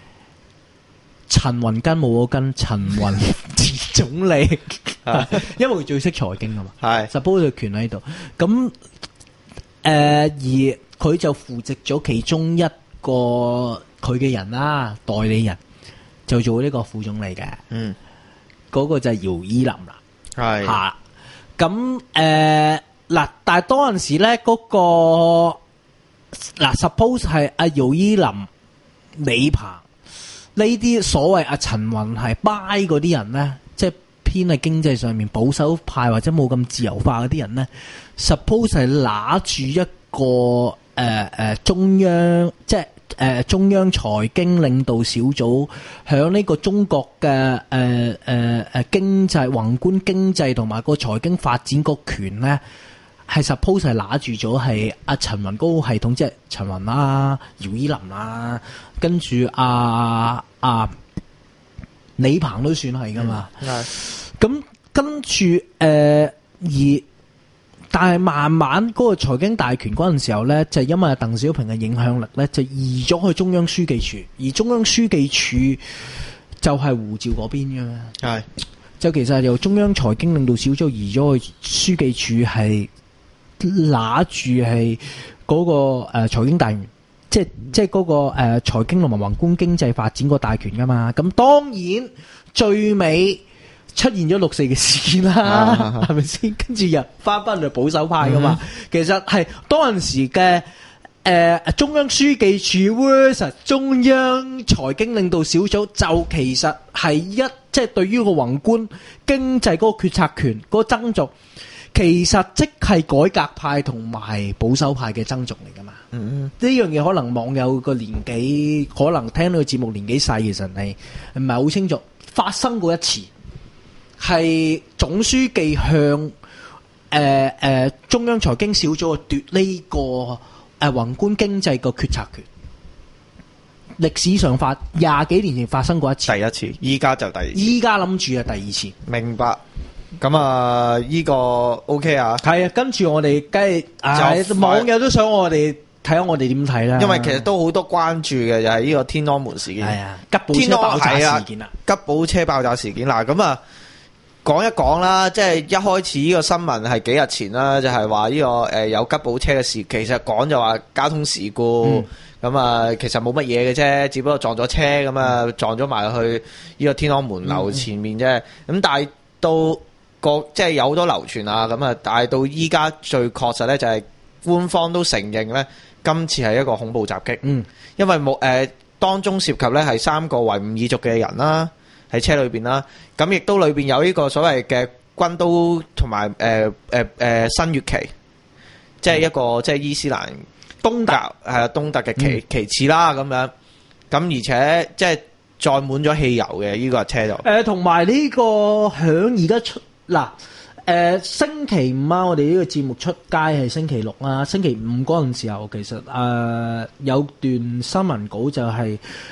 F: 陳雲根冇嗰根，陳雲總理，因為佢最識財經啊嘛，係，suppose 佢權喺度，咁誒、呃、而佢就扶植咗其中一個佢嘅人啦，代理人就做呢個副總理嘅，嗯，嗰、那個就係姚依林啦，係吓，咁誒嗱，但係當陣時咧嗰、那個嗱 suppose 係阿姚依林、李鵬。呢啲所謂阿陳雲係 buy 嗰啲人咧，即係偏喺經濟上面保守派或者冇咁自由化嗰啲人咧 ，suppose 係拿住一個誒誒、呃、中央，即係誒、呃、中央財經領導小組，響呢個中國嘅誒誒誒經濟宏觀經濟同埋個財經發展個權咧。係 suppose 係拿住咗係阿陳雲嗰個系統，即係陳雲啦、姚依林啦，跟住阿阿李鵬都算係噶嘛。咁、嗯、跟住誒、呃、而，但係慢慢嗰個財經大權嗰陣時候咧，就因為鄧小平嘅影響力咧，就移咗去中央書記處，而中央書記處就係胡趙嗰邊嘅嘛。係，就其實係由中央財經領導小組移咗去書記處係。拿住係嗰個誒財經大權，即係即係嗰個誒財經同埋宏觀經濟發展個大權噶嘛。咁當然最尾出現咗六四嘅事件啦，係咪先？跟住又翻翻嚟保守派噶嘛。嗯、其實係當陣時嘅誒、呃、中央書記處 versus 中央財經領導小組，就其實係一即係、就是、對於個宏觀經濟嗰個決策權嗰、嗰個爭逐。其實即係改革派同埋保守派嘅爭逐嚟噶嘛？嗯，呢樣嘢可能網友個年紀，可能聽到個節目年紀細，其實係唔係好清楚。發生過一次，係總書記向誒誒、呃呃、中央財經小組奪呢個誒、呃、宏觀經濟個決策權。歷史上發廿幾年前發生過一次，第一次，依家就第二次，依家諗住係第二次。明白。咁啊，依個 OK 啊，係啊，跟住我哋梗係，唉，網友都想我哋睇下我哋點睇啦。因為其實都好多關注嘅，就係呢個天安門事件，係啊，吉寶車爆炸事件啦，吉寶車爆炸事件啦。咁啊，講一講啦，即係一開始呢個新聞係幾日前啦，就係話呢個誒有吉寶車嘅事，其實講就話交通事故，咁啊，其實冇乜嘢嘅啫，只不過撞咗車咁啊，撞咗埋去呢個天安門樓前面啫。咁但係到個即係有好多流傳啊，咁啊，但係到依家最確實咧，就係官方都承認咧，今次係一個恐怖襲擊。嗯，因為冇誒、呃、當中涉及咧係三個維吾爾族嘅人啦，喺車裏邊啦，咁亦都裏邊有呢個所謂嘅軍刀同埋誒誒誒新月旗，即係一個、嗯、即係伊斯蘭東特係啊東特嘅旗旗幟啦咁樣，咁而且即係載滿咗汽油嘅呢個車度。誒同埋呢個響而家出。嗱，誒、呃、星期五啊，我哋呢個節目出街係星期六啊。星期五嗰陣時候，其實誒、呃、有段新聞稿就係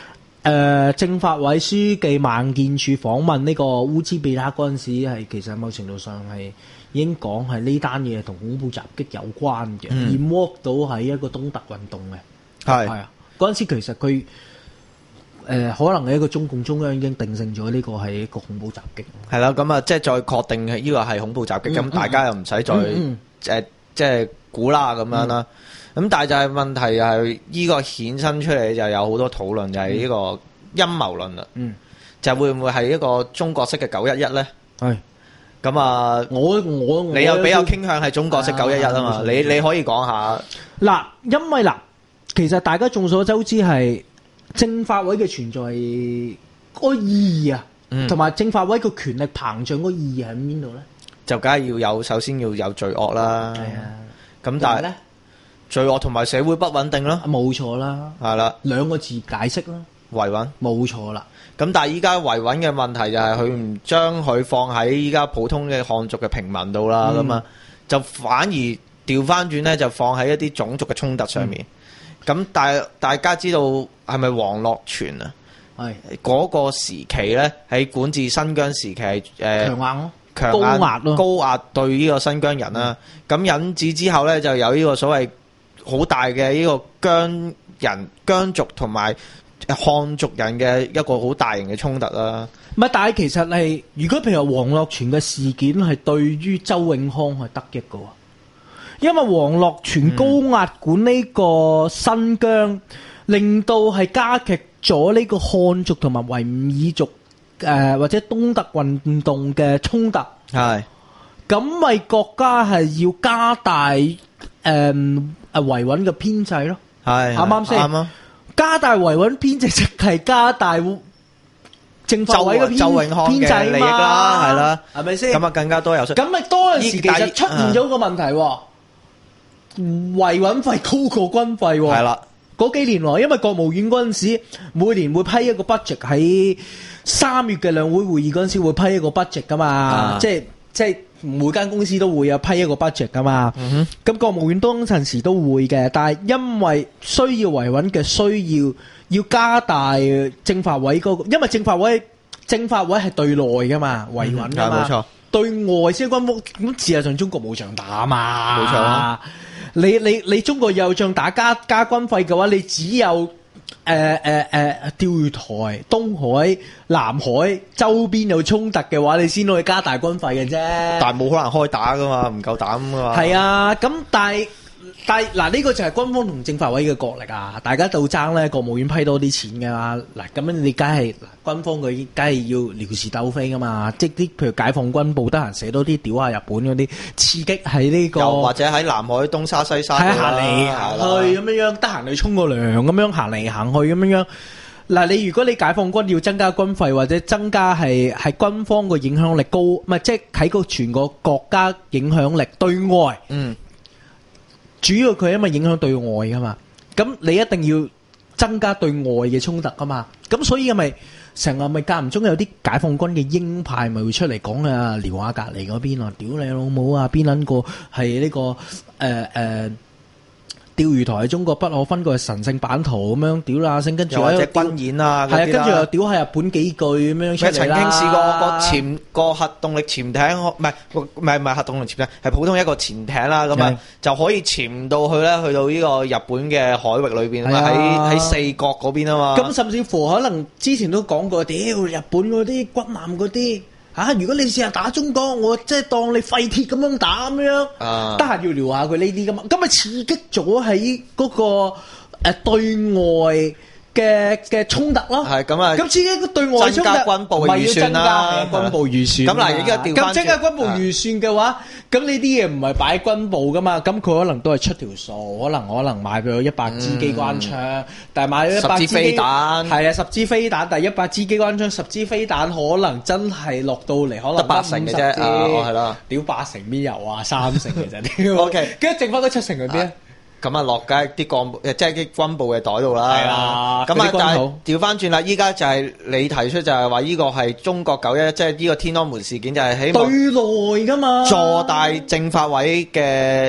D: 誒政法委書記孟建柱訪問呢個烏茲別克嗰陣時，係其實某程度上係已經講係呢單嘢同恐怖襲擊有關嘅，
F: 嗯、
D: 而摸到係一個東突運動嘅。
F: 係
D: 係啊，嗰陣時其實佢誒、呃、可能係一個中共中央已經定性咗呢個係一個恐怖襲擊。係
F: 啦，咁啊即係再確定係呢個係恐怖襲擊，咁、嗯、大家又唔使再誒、嗯呃、即係估啦咁樣啦。咁、嗯、但係就係問題係呢個衍生出嚟就有好多討論，就係、是、呢個陰謀論啦。嗯，就會唔會係一個中國式嘅九一一咧？係。咁啊，我我你又比較傾向係中國式九一一啊嘛？你你可以講下
D: 嗱，因為嗱，其實大家眾所周知係政法委嘅存在個意義啊，同埋、嗯、政法委個權力膨脹個意義喺邊度咧？
F: 就梗係要有，首先要有罪惡啦。係啊，咁但係咧，罪惡同埋社會不穩定啦，
D: 冇錯啦，係啦，兩個字解釋啦，
F: 維穩，冇
D: 錯啦。
F: 咁但係依家維穩嘅問題就係佢唔將佢放喺依家普通嘅漢族嘅平民度啦，咁啊、嗯、就反而調翻轉咧，就放喺一啲種族嘅衝突上面。咁、嗯、但係大家知道係咪黃樂全啊？係嗰是個時期咧，喺管治新疆時期係誒強硬咯，強硬高壓咯，高壓對呢個新疆人啦。咁、嗯、引致之後咧，就有呢個所謂好大嘅呢個疆人疆族同埋漢族人嘅一個好大型嘅衝突啦。
D: 唔係，但係其實係如果譬如黃樂全嘅事件係對於周永康係得益嘅，因為黃樂全高壓管呢個新疆，嗯、令到係加劇咗呢個漢族同埋維吾爾族誒、呃、或者東突運動嘅衝突。係咁咪國家係要加大誒誒維穩嘅編制咯。係啱啱先？啱啊！加大維穩編制，即係加大政法委嘅編編制利益啦，係啦，係咪先？
F: 咁啊，更加多有。
D: 咁咪多陣時其實出現咗個問題，維穩費高過軍費。係啦，嗰幾年，因為國務院嗰陣時每年會批一個 budget， 喺三月嘅兩會會議嗰陣時會批一個 budget 噶嘛，即係即係。每間公司都會有批一個 budget 噶嘛，咁、嗯、哼國務院當陣時都會嘅，但係因為需要維穩嘅需要，要加大政法委嗰、那個，因為政法委政法委係對內噶嘛，維穩噶嘛，嗯、冇錯，對外先軍方，咁事實上中國冇仗打嘛，冇錯啊，你你你中國有仗打加加軍費嘅話，你只有。誒誒誒，釣魚台、東海、南海周邊有衝突嘅話，你先可以加大軍費嘅啫。
F: 但係冇可能開打噶嘛，唔夠膽噶嘛。
D: 係啊，咁但係但係嗱，呢個就係軍方同政法委嘅角力啊！大家鬥爭咧，國務院批多啲錢噶嘛。嗱，咁樣你梗係軍方佢梗係要撩事鬥非噶嘛。即啲譬如解放軍部得閒寫多啲屌下日本嗰啲，刺激喺呢個。
F: 又或者喺南海東沙西沙
D: 行嚟行去咁樣樣，得閒去沖個涼咁樣行嚟行去咁樣樣。嗱，你如果你解放軍要增加軍費或者增加係係軍方個影響力高，唔係即係喺個全個國家影響力對外。嗯。主要佢因為影響對外噶嘛，咁你一定要增加對外嘅衝突噶嘛，咁所以咪成日咪間唔中有啲解放軍嘅鷹派咪會出嚟講啊，撩下隔籬嗰邊啊，屌你老母啊，邊撚個係呢個誒誒。呃呃釣魚台係中國不可分割嘅神聖版圖咁樣屌啦聲，跟住
F: 或者軍演啊，
D: 係啊，跟住又屌下日本幾句咁樣出嚟啦。
F: 曾經試過個潛個核動力潛艇，唔係唔係唔係核動力潛艇，係普通一個潛艇啦。咁啊就可以潛到去咧，去到呢個日本嘅海域裏邊啊，喺喺四國嗰邊啊嘛。咁
D: 甚至乎可能之前都講過，屌日本嗰啲軍艦嗰啲。吓！如果你試下打中國，我即係當你廢鐵咁樣打咁樣，得閒、啊、要撩下佢呢啲噶嘛，咁咪刺激咗喺嗰個誒、呃、對外嘅嘅衝突咯。係咁啊，咁刺激個對外衝突，增加軍部預算啦，軍部預算。咁嗱，而家調翻轉，咁增加軍部預算嘅話，咁呢啲嘢唔係擺喺軍部噶嘛，咁佢可能都係出條數，可能可能買俾佢一百支機關槍，嗯、但係買咗一百支飛彈，係啊，十支飛彈，但係一百支機關槍，十支飛彈可能真係落到嚟，可能得
F: 八成嘅啫，係啦，
D: 屌八成邊有啊，三成嘅啫，屌，OK，跟住剩翻嗰七成係邊啊？
F: 咁啊，落街啲幹部，即係啲軍部嘅袋度啦。係啊，咁啊，但係調翻轉啦，依家就係你提出就係話呢個係中國九一一，即係呢個天安門事件就係希望對內噶嘛，坐大政法委嘅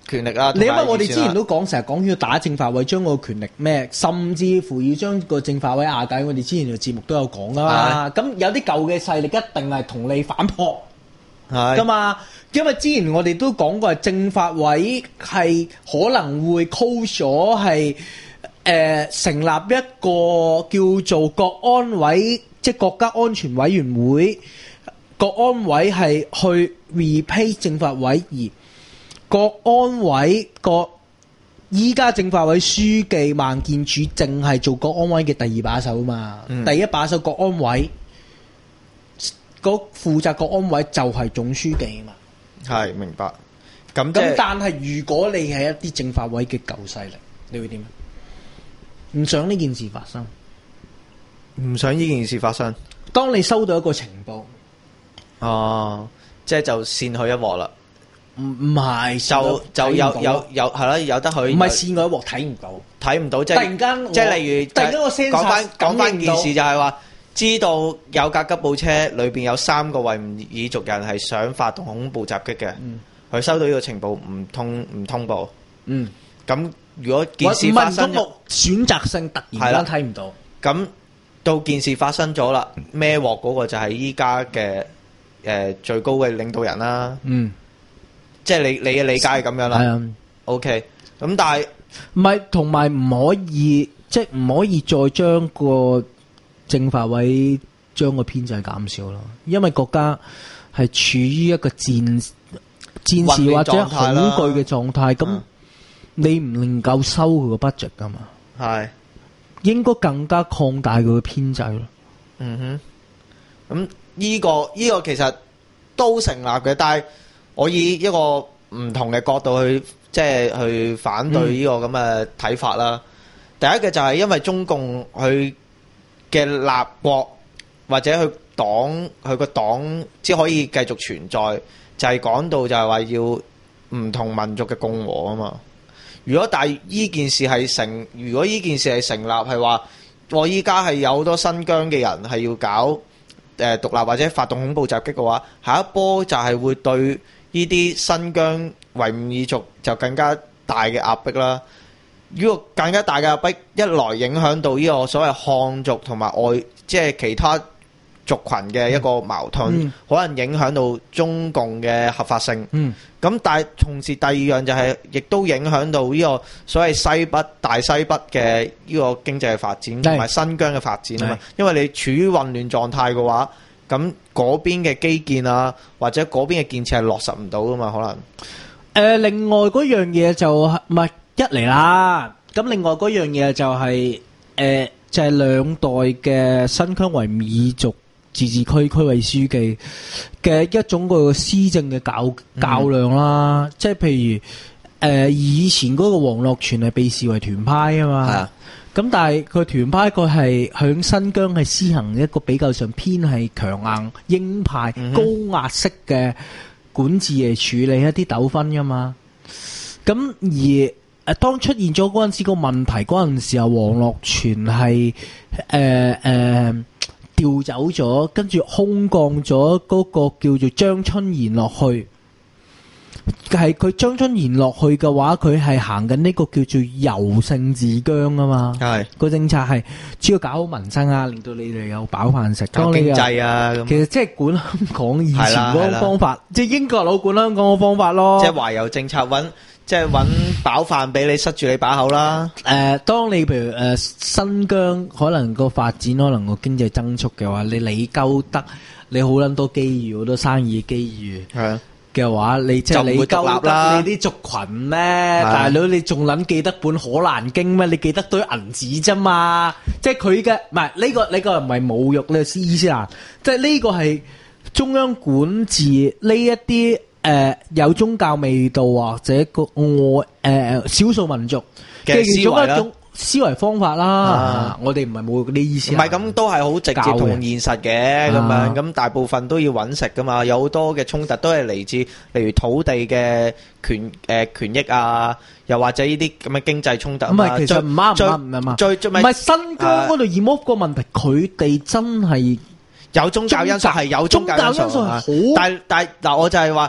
F: 權力啊。
D: 你因為我哋之前都講成日講要打政法委，將個權力咩，甚至乎要將個政法委瓦解。我哋之前嘅節目都有講噶嘛。咁有啲舊嘅勢力一定係同你反撲噶嘛。因為之前我哋都講過，政法委係可能會 call 咗係誒成立一個叫做國安委，即係國家安全委員會。國安委係去 replace 政法委，而國安委個依家政法委書記孟建柱淨係做國安委嘅第二把手嘛，嗯、第一把手國安委，嗰負責國安委就係總書記嘛。
F: 係明白。咁
D: 咁但係如果你係一啲政法委嘅舊勢力，你會點？唔想呢件事發生，
F: 唔想呢件事發生。
D: 當你收到一個情報。
F: 哦，即係就扇佢一鑊啦，
D: 唔唔係
F: 就就有有有係咯，有得佢
D: 唔係扇佢一鑊，睇唔到，
F: 睇唔到，即係
D: 突然間，
F: 即係例如
D: 突然間我
F: 講翻講翻件事就係話，知道有架吉普車裏邊有三個維吾爾族人係想發動恐怖襲擊嘅，佢、嗯、收到呢個情報唔通唔通報，嗯，咁如果件事發生咗，
D: 選擇性突然間睇唔到，
F: 咁到件事發生咗啦，孭鑊嗰個就係依家嘅。誒、呃，最高嘅領導人啦，嗯，即係你你嘅理解係咁樣啦，係啊 ，OK，咁但係
D: 唔係同埋唔可以，即係唔可以再將個政法委將個編制減少咯，因為國家係處於一個戰戰時或者恐懼嘅狀態，咁、嗯、你唔能夠收佢個 budget 噶嘛，係應該更加擴大佢嘅編制咯，
F: 嗯哼，咁。呢、這個呢、這個其實都成立嘅，但係我以一個唔同嘅角度去即係去反對呢個咁嘅睇法啦。嗯、第一個就係因為中共佢嘅立國或者佢黨佢個黨只可以繼續存在，就係、是、講到就係話要唔同民族嘅共和啊嘛。如果但係呢件事係成，如果呢件事係成立係話，我依家係有好多新疆嘅人係要搞。誒獨立或者發動恐怖襲擊嘅話，下一波就係會對呢啲新疆維吾爾族就更加大嘅壓迫啦。呢個更加大嘅壓迫，一來影響到呢個所謂漢族同埋外即係其他族群嘅一個矛盾，嗯、可能影響到中共嘅合法性。咁、嗯、但係同時第二樣就係、是，亦都影響到呢個所謂西北大西北嘅呢個經濟嘅發展，同埋新疆嘅發展啊嘛。因為你處於混亂狀態嘅話，咁嗰邊嘅基建啊，或者嗰邊嘅建設係落實唔到噶嘛，可能。誒、
D: 呃，另外嗰樣嘢就唔係一嚟啦。咁另外嗰樣嘢就係、是、誒、呃，就係、是、兩代嘅新疆維吾爾族自治區區委書記嘅一種個施政嘅較較量啦，嗯、即係譬如誒、呃、以前嗰個王樂全係被視為團派啊嘛，咁、啊、但係佢團派佢係響新疆係施行一個比較上偏係強硬鷹派、嗯、高壓式嘅管治嚟處理一啲糾紛噶嘛，咁而誒、呃、當出現咗嗰陣時個問題嗰陣時候，王樂全係誒誒。呃呃調走咗，跟住空降咗嗰個叫做張春賢落去。係佢張春賢落去嘅話，佢係行緊呢個叫做柔性治疆啊嘛。係個政策係主要搞好民生啊，令到你哋有飽飯食。
F: 搞經濟啊，咁
D: 其實即係管香港以前嗰個方法，即係英國佬管香港嘅方法咯。
F: 即係懷柔政策揾。即係揾飽飯俾你塞住你把口啦。
D: 誒、呃，當你譬如誒、呃、新疆可能個發展，可能個經濟增速嘅話，你理鳩得你好撚多機遇，好多生意機遇嘅話，你即係你鳩得你啲族群咩？大佬你仲撚記得本可蘭經咩？你記得堆銀紙啫嘛？即係佢嘅唔係呢個呢、呢個唔係侮辱呢個伊斯蘭，即係呢個係中央管治呢一啲。誒、呃，有宗教味道或者個我誒少數民族嘅其中一種思維方法啦。啊、我哋唔係冇嗰啲意思，
F: 唔係咁都係好直接同現實嘅咁樣。咁大部分都要揾食噶嘛，有好多嘅衝突都係嚟自，例如土地嘅權誒、呃、權益啊，又或者呢啲咁嘅經濟衝突。唔係，
D: 其實唔啱唔啱唔啱。最最唔係新疆嗰度 remove 個問題，佢哋真係
F: 有宗教因素，係有宗教因素，但係但係嗱，我就係話。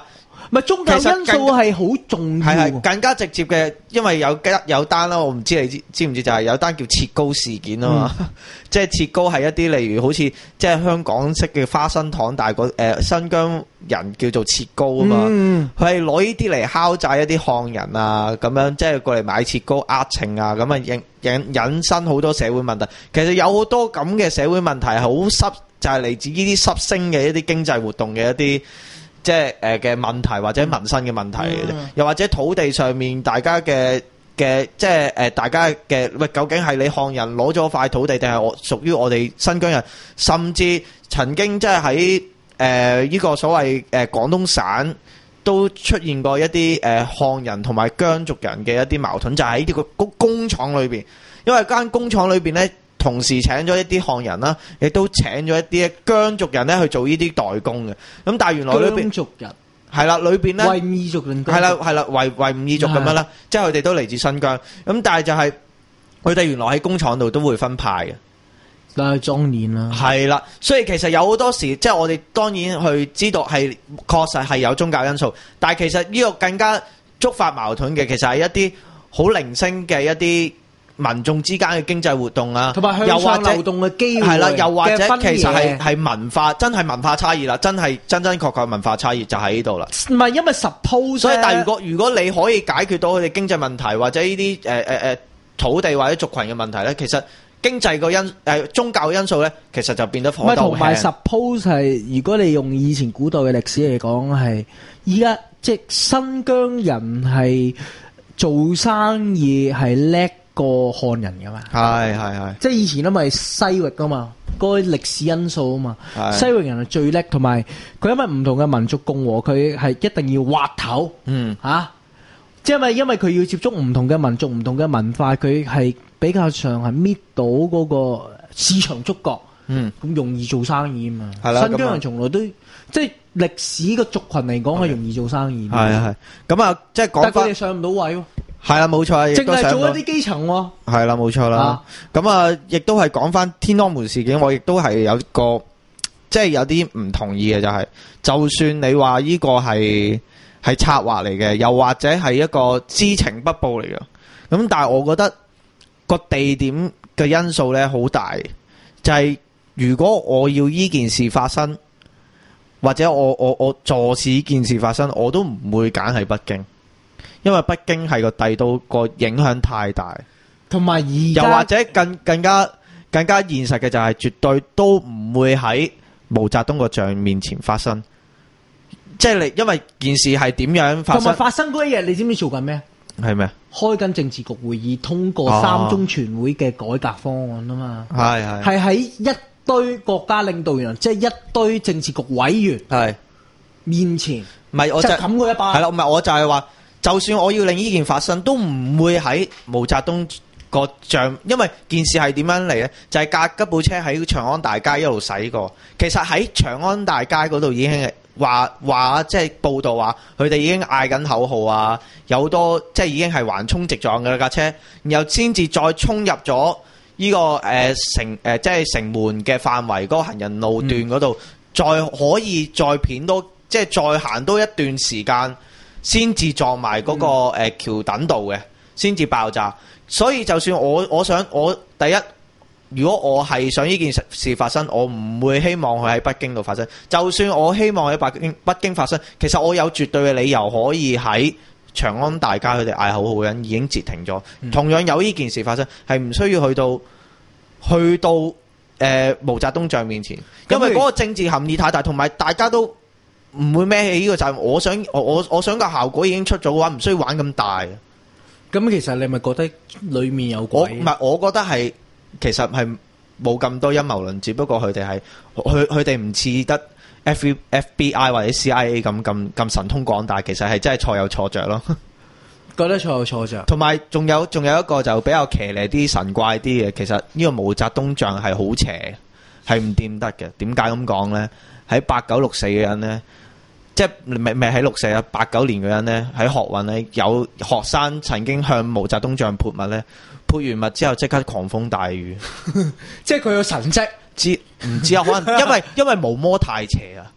D: 唔係宗教因素係好重要，
F: 係係更加直接嘅，因為有有單啦，我唔知你知知唔知，就係、是、有單叫切糕事件啊嘛，嗯、即係切糕係一啲例如好似即係香港式嘅花生糖，但係誒新疆人叫做切糕啊嘛，佢係攞呢啲嚟敲詐一啲漢人啊，咁樣即係過嚟買切糕呃秤啊，咁啊引引引申好多社會問題。其實有好多咁嘅社會問題係好濕，就係、是、嚟自呢啲濕星嘅一啲經濟活動嘅一啲。即係誒嘅問題或者民生嘅問題嘅啫，嗯、又或者土地上面大家嘅嘅即係誒大家嘅喂，究竟係你漢人攞咗塊土地，定係我屬於我哋新疆人？甚至曾經即係喺誒呢個所謂誒、呃、廣東省都出現過一啲誒漢人同埋羌族人嘅一啲矛盾，就喺、是、呢個工工廠裏邊，因為間工廠裏邊咧。同時請咗一啲漢人啦，亦都請咗一啲羌族人咧去做呢啲代工嘅。咁但係原來裏邊
D: 羌族人
F: 係啦，裏邊咧
D: 維吾爾族人
F: 係啦係啦維維吾爾族咁樣啦，即係佢哋都嚟自新疆。咁但係就係佢哋原來喺工廠度都會分派嘅，
D: 但係莊年啦。係
F: 啦，所以其實有好多時即係我哋當然去知道係確實係有宗教因素，但係其實呢個更加觸發矛盾嘅，其實係一啲好零星嘅一啲。民眾之間嘅經濟活動啊，
D: 同埋向上流動嘅機會
F: 係啦，又或者其實係係文化，真係文化差異啦，真係真真確確文化差異就喺呢度啦。
D: 唔係因為 suppose，
F: 所以但係如果如果你可以解決到佢哋經濟問題或者呢啲誒誒誒土地或者族群嘅問題咧，其實經濟個因誒、呃、宗教因素咧，其實就變得火得好輕。
D: 同埋 suppose 係如果你用以前古代嘅歷史嚟講，係依家即係新疆人係做生意係叻個漢人噶嘛，
F: 係係係，
D: 即係以前都咪西域噶嘛，嗰個歷史因素啊嘛，西域人係最叻，同埋佢因為唔同嘅民族共和，佢係一定要挖頭，嗯吓、啊，即係因為因為佢要接觸唔同嘅民族、唔同嘅文化，佢係比較上係搣到嗰個市場觸角，嗯，咁容易做生意啊嘛，係啦，新疆人從來都即係歷史嘅族群嚟講係容易做生意，
F: 係係，咁啊即係講翻，
D: 但係佢哋上唔到位喎。
F: 係啦，冇錯，
D: 淨係做一啲基層喎。
F: 係啦，冇錯啦。咁啊，亦都係講翻天安門事件，我亦都係有個即係有啲唔同意嘅，就係、是、就算你話呢個係係策劃嚟嘅，又或者係一個知情不報嚟嘅，咁但係我覺得個地點嘅因素咧好大，就係、是、如果我要呢件事發生，或者我我我助使呢件事發生，我都唔會揀喺北京。因為北京係個帝都，個影響太大，
D: 同埋而
F: 又或者更更加更加現實嘅就係絕對都唔會喺毛澤東個像面前發生。即係你因為件事係點樣發生？
D: 同埋發生嗰一日，你知唔知做緊咩？
F: 係咩？
D: 開緊政治局會議，通過三中全會嘅改革方案啊嘛。係係係喺一堆國家領導人，即係一堆政治局委員係面前，唔係我就冚佢一巴。係啦，唔係我就係話。就算我要令呢件發生，都唔會喺毛澤東個像，因為件事係點樣嚟呢？就係、是、架吉普車喺長安大街一路駛過。其實喺長安大街嗰度已經係話話，即係報道話佢哋已經嗌緊口號啊，有好多即係已經係橫衝直撞嘅架車，然後先至再衝入咗呢、這個誒、呃、城誒、呃、即係城門嘅範圍嗰個行人路段嗰度，嗯、再可以再片多，即係再行多一段時間。先至撞埋嗰個誒橋墩度嘅，先至爆炸。所以就算我我想我第一，如果我係想呢件事發生，我唔會希望佢喺北京度發生。就算我希望喺北京北京發生，其實我有絕對嘅理由可以喺長安大街佢哋嗌口號嘅人已經截停咗。嗯、同樣有呢件事發生，係唔需要去到去到誒、呃、毛澤東像面前，因為嗰個政治含義太大，同埋大家都。唔會孭起呢個責任，我想我我我想個效果已經出咗嘅話，唔需要玩咁大。咁其實你咪覺得裡面有鬼？我唔係，我覺得係其實係冇咁多陰謀論，只不過佢哋係佢佢哋唔似得 F F B I 或者 C I A 咁咁咁神通廣大，其實係真係錯有錯着咯。覺得錯有錯着。同埋仲有仲有一個就比較騎呢啲神怪啲嘅，其實呢個毛澤東像係好邪，係唔掂得嘅。點解咁講呢？喺八九六四嘅人呢。即係未未喺六四啊，八九年嘅人咧喺學運咧，有學生曾經向毛澤東像潑墨咧，潑完墨之後即刻狂風大雨，即係佢有神跡，知唔知啊？可能因為因為毛魔太邪啊，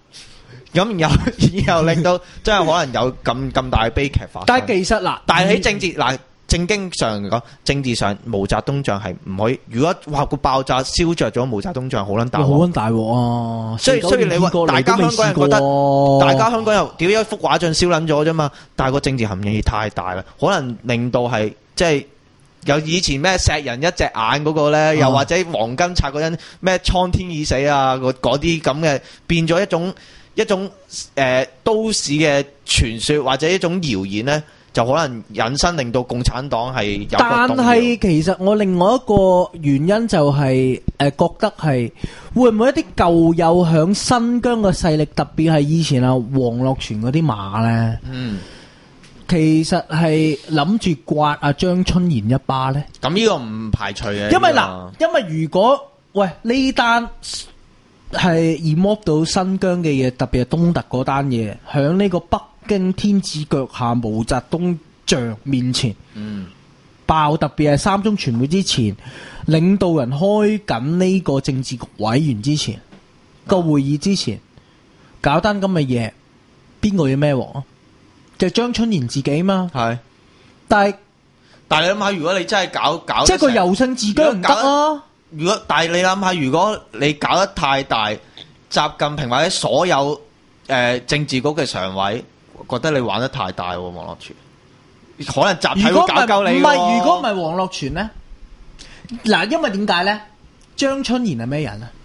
F: 咁又又令到真係可能有咁咁大嘅悲劇發生。
D: 但係其實嗱，
F: 但係喺政治嗱。正經上嚟講，政治上毛澤東像係唔可以。如果話個爆炸燒着咗毛澤東像，好撚大鑊，
D: 好撚大鑊啊！
F: 所以所以你話大家香港人覺得，大家香港又屌一幅畫像燒撚咗啫嘛，但係個政治含義太大啦，可能令到係即係有以前咩石人一隻眼嗰個咧，又或者黃金賊嗰陣咩蒼天已死啊，嗰啲咁嘅變咗一種一種誒、呃、都市嘅傳說或者一種謠言咧。就可能引申令到共產黨係有個動搖。但係
D: 其實我另外一個原因就係、是、誒、呃、覺得係會唔會一啲舊有響新疆嘅勢力，特別係以前啊黃樂全嗰啲馬咧，嗯，其實係諗住刮阿張春賢一巴咧。
F: 咁呢個唔排除嘅。
D: 因為嗱，因為如果喂呢單係 remove 到新疆嘅嘢，特別係東突嗰單嘢，響呢個北京天子腳下毛澤東像面前，嗯，爆，特別係三中全會之前，領導人開緊呢個政治局委員之前個、嗯、會議之前，搞單咁嘅嘢，邊個要孭鑊啊？就係張春賢自己嘛。係，但係
F: 但係你諗下，如果你真係搞搞，
D: 即係個由性自強唔得啊！
F: 如果但係你諗下，如果你搞得太大，習近平或者所有誒、呃、政治局嘅常委。覺得你玩得太大喎，王樂全可能集體會搞鳩你。
D: 唔係，如果唔係王樂全咧，嗱，因為點解咧？張春賢係咩人啊？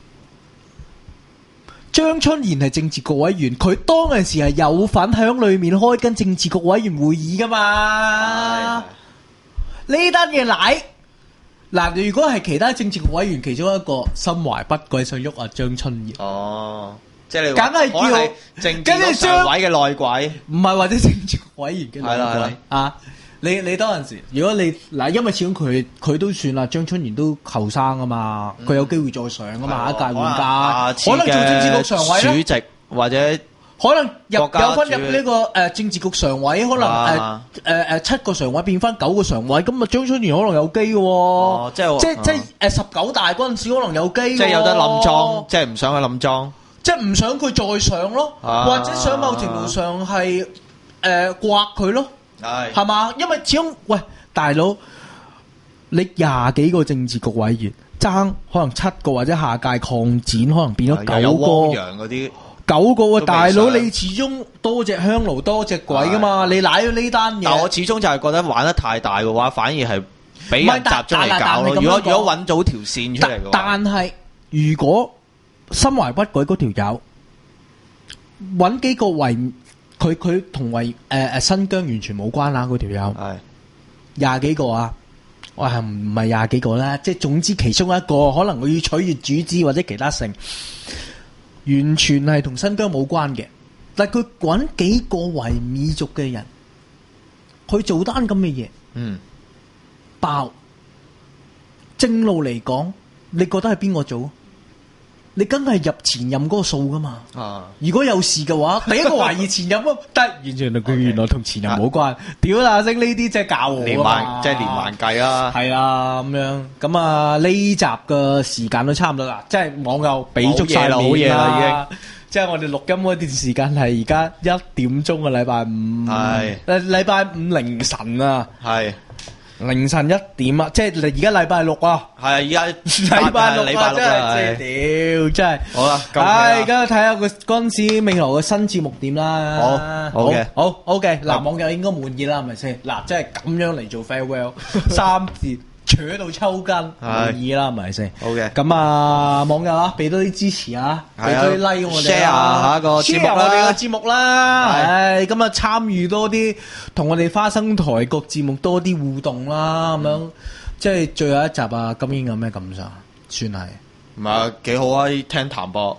D: 張春賢係政治局委員，佢當陣時係有份響裏面開緊政治局委員會議噶嘛。呢單嘢奶嗱，如果係其他政治局委員其中一個心懷不軌想喐啊張春賢。哦。
F: 即係你，梗係叫政治局常委嘅內鬼，
D: 唔係或者政治局委員嘅內鬼啊！你你當陣時，如果你嗱，因為始終佢佢都算啦，張春賢都後生啊嘛，佢、嗯、有機會再上啊嘛，一屆換屆，可能做政治局常委咧，
F: 主席或者
D: 可能入有分入呢個誒政治局常委，可能誒誒誒七個常委變翻九個常委，咁啊張春賢可能有機嘅、哦哦，即係即係即係誒十九大嗰陣時可能有機、哦，
F: 即係有得冧莊，即係唔想去冧莊。
D: 即係唔想佢再上咯，啊、或者想某程度上係誒刮佢咯，係係嘛？因為始終喂大佬，你廿幾個政治局委員爭可能七個或者下屆擴展可能變咗九個，有汪洋嗰啲九個喎，大佬你始終多隻香爐多隻鬼噶嘛？你賴咗呢單嘢，
F: 但我始終就係覺得玩得太大嘅話，反而係俾人集中嚟搞咯。如果如果揾到條線出嚟嘅話，
D: 但係如果心懷不軌嗰條友，揾幾個維佢佢同維誒誒新疆完全冇關啦，嗰條友係廿幾個啊，我係唔係廿幾個啦？即係總之其中一個可能我要取悅主子或者其他性，完全係同新疆冇關嘅。但係佢揾幾個維吾爾族嘅人去做單咁嘅嘢，嗯，爆正路嚟講，你覺得係邊個做？你梗係入前任嗰個數噶嘛？啊！如果有事嘅話，第一個懷疑前任啊，得完全佢原來同前任冇關。屌啦，星呢啲即係教我
F: 連環，即係連環計啊！
D: 係啊，咁樣咁啊，呢集嘅時間都差唔多啦，即係網友俾足晒面啦，好嘢啦已經。即係我哋錄音嗰段時間係而家一點鐘嘅禮拜五，係誒禮拜五凌晨啊，係。凌晨一點啊，即係而家禮拜六啊，係啊，而家禮拜六啊，真係屌，真係好啦，唉，而家睇下個嗰陣時未來嘅新節目點啦，好，好嘅，好，OK，嗱，網友應該滿意啦，係咪先？嗱，即係咁樣嚟做 farewell， 三節扯到抽筋，滿意啦，係咪先？好嘅，咁啊，網友啊，俾多啲支持啊，俾多啲 like 我哋 share 下個節目啦，我哋嘅節目啦，唉，咁啊參與多啲，同我哋花生台個節目多啲互動啦，咁樣即係最後一集啊，今年有咩感想？算係
F: 唔係幾好啊？聽譚博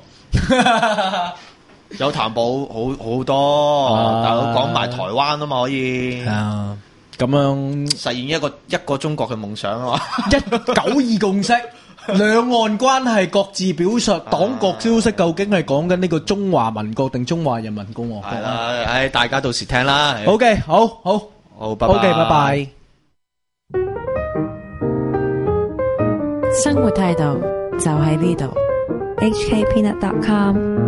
F: 有譚博好好多，但係講埋台灣啊嘛，可以。
D: 咁樣
F: 實現一個一個中國嘅夢想啊嘛！
D: 一九二共識，兩岸關係各自表述，黨國消息究竟係講緊呢個中華民國定中華人民共和國？係
F: 啦，唉，大家到時聽啦。
D: OK，好好
F: 好，拜拜。
D: OK，拜拜。
A: 生活態度就喺呢度。
B: H K Peanut dot com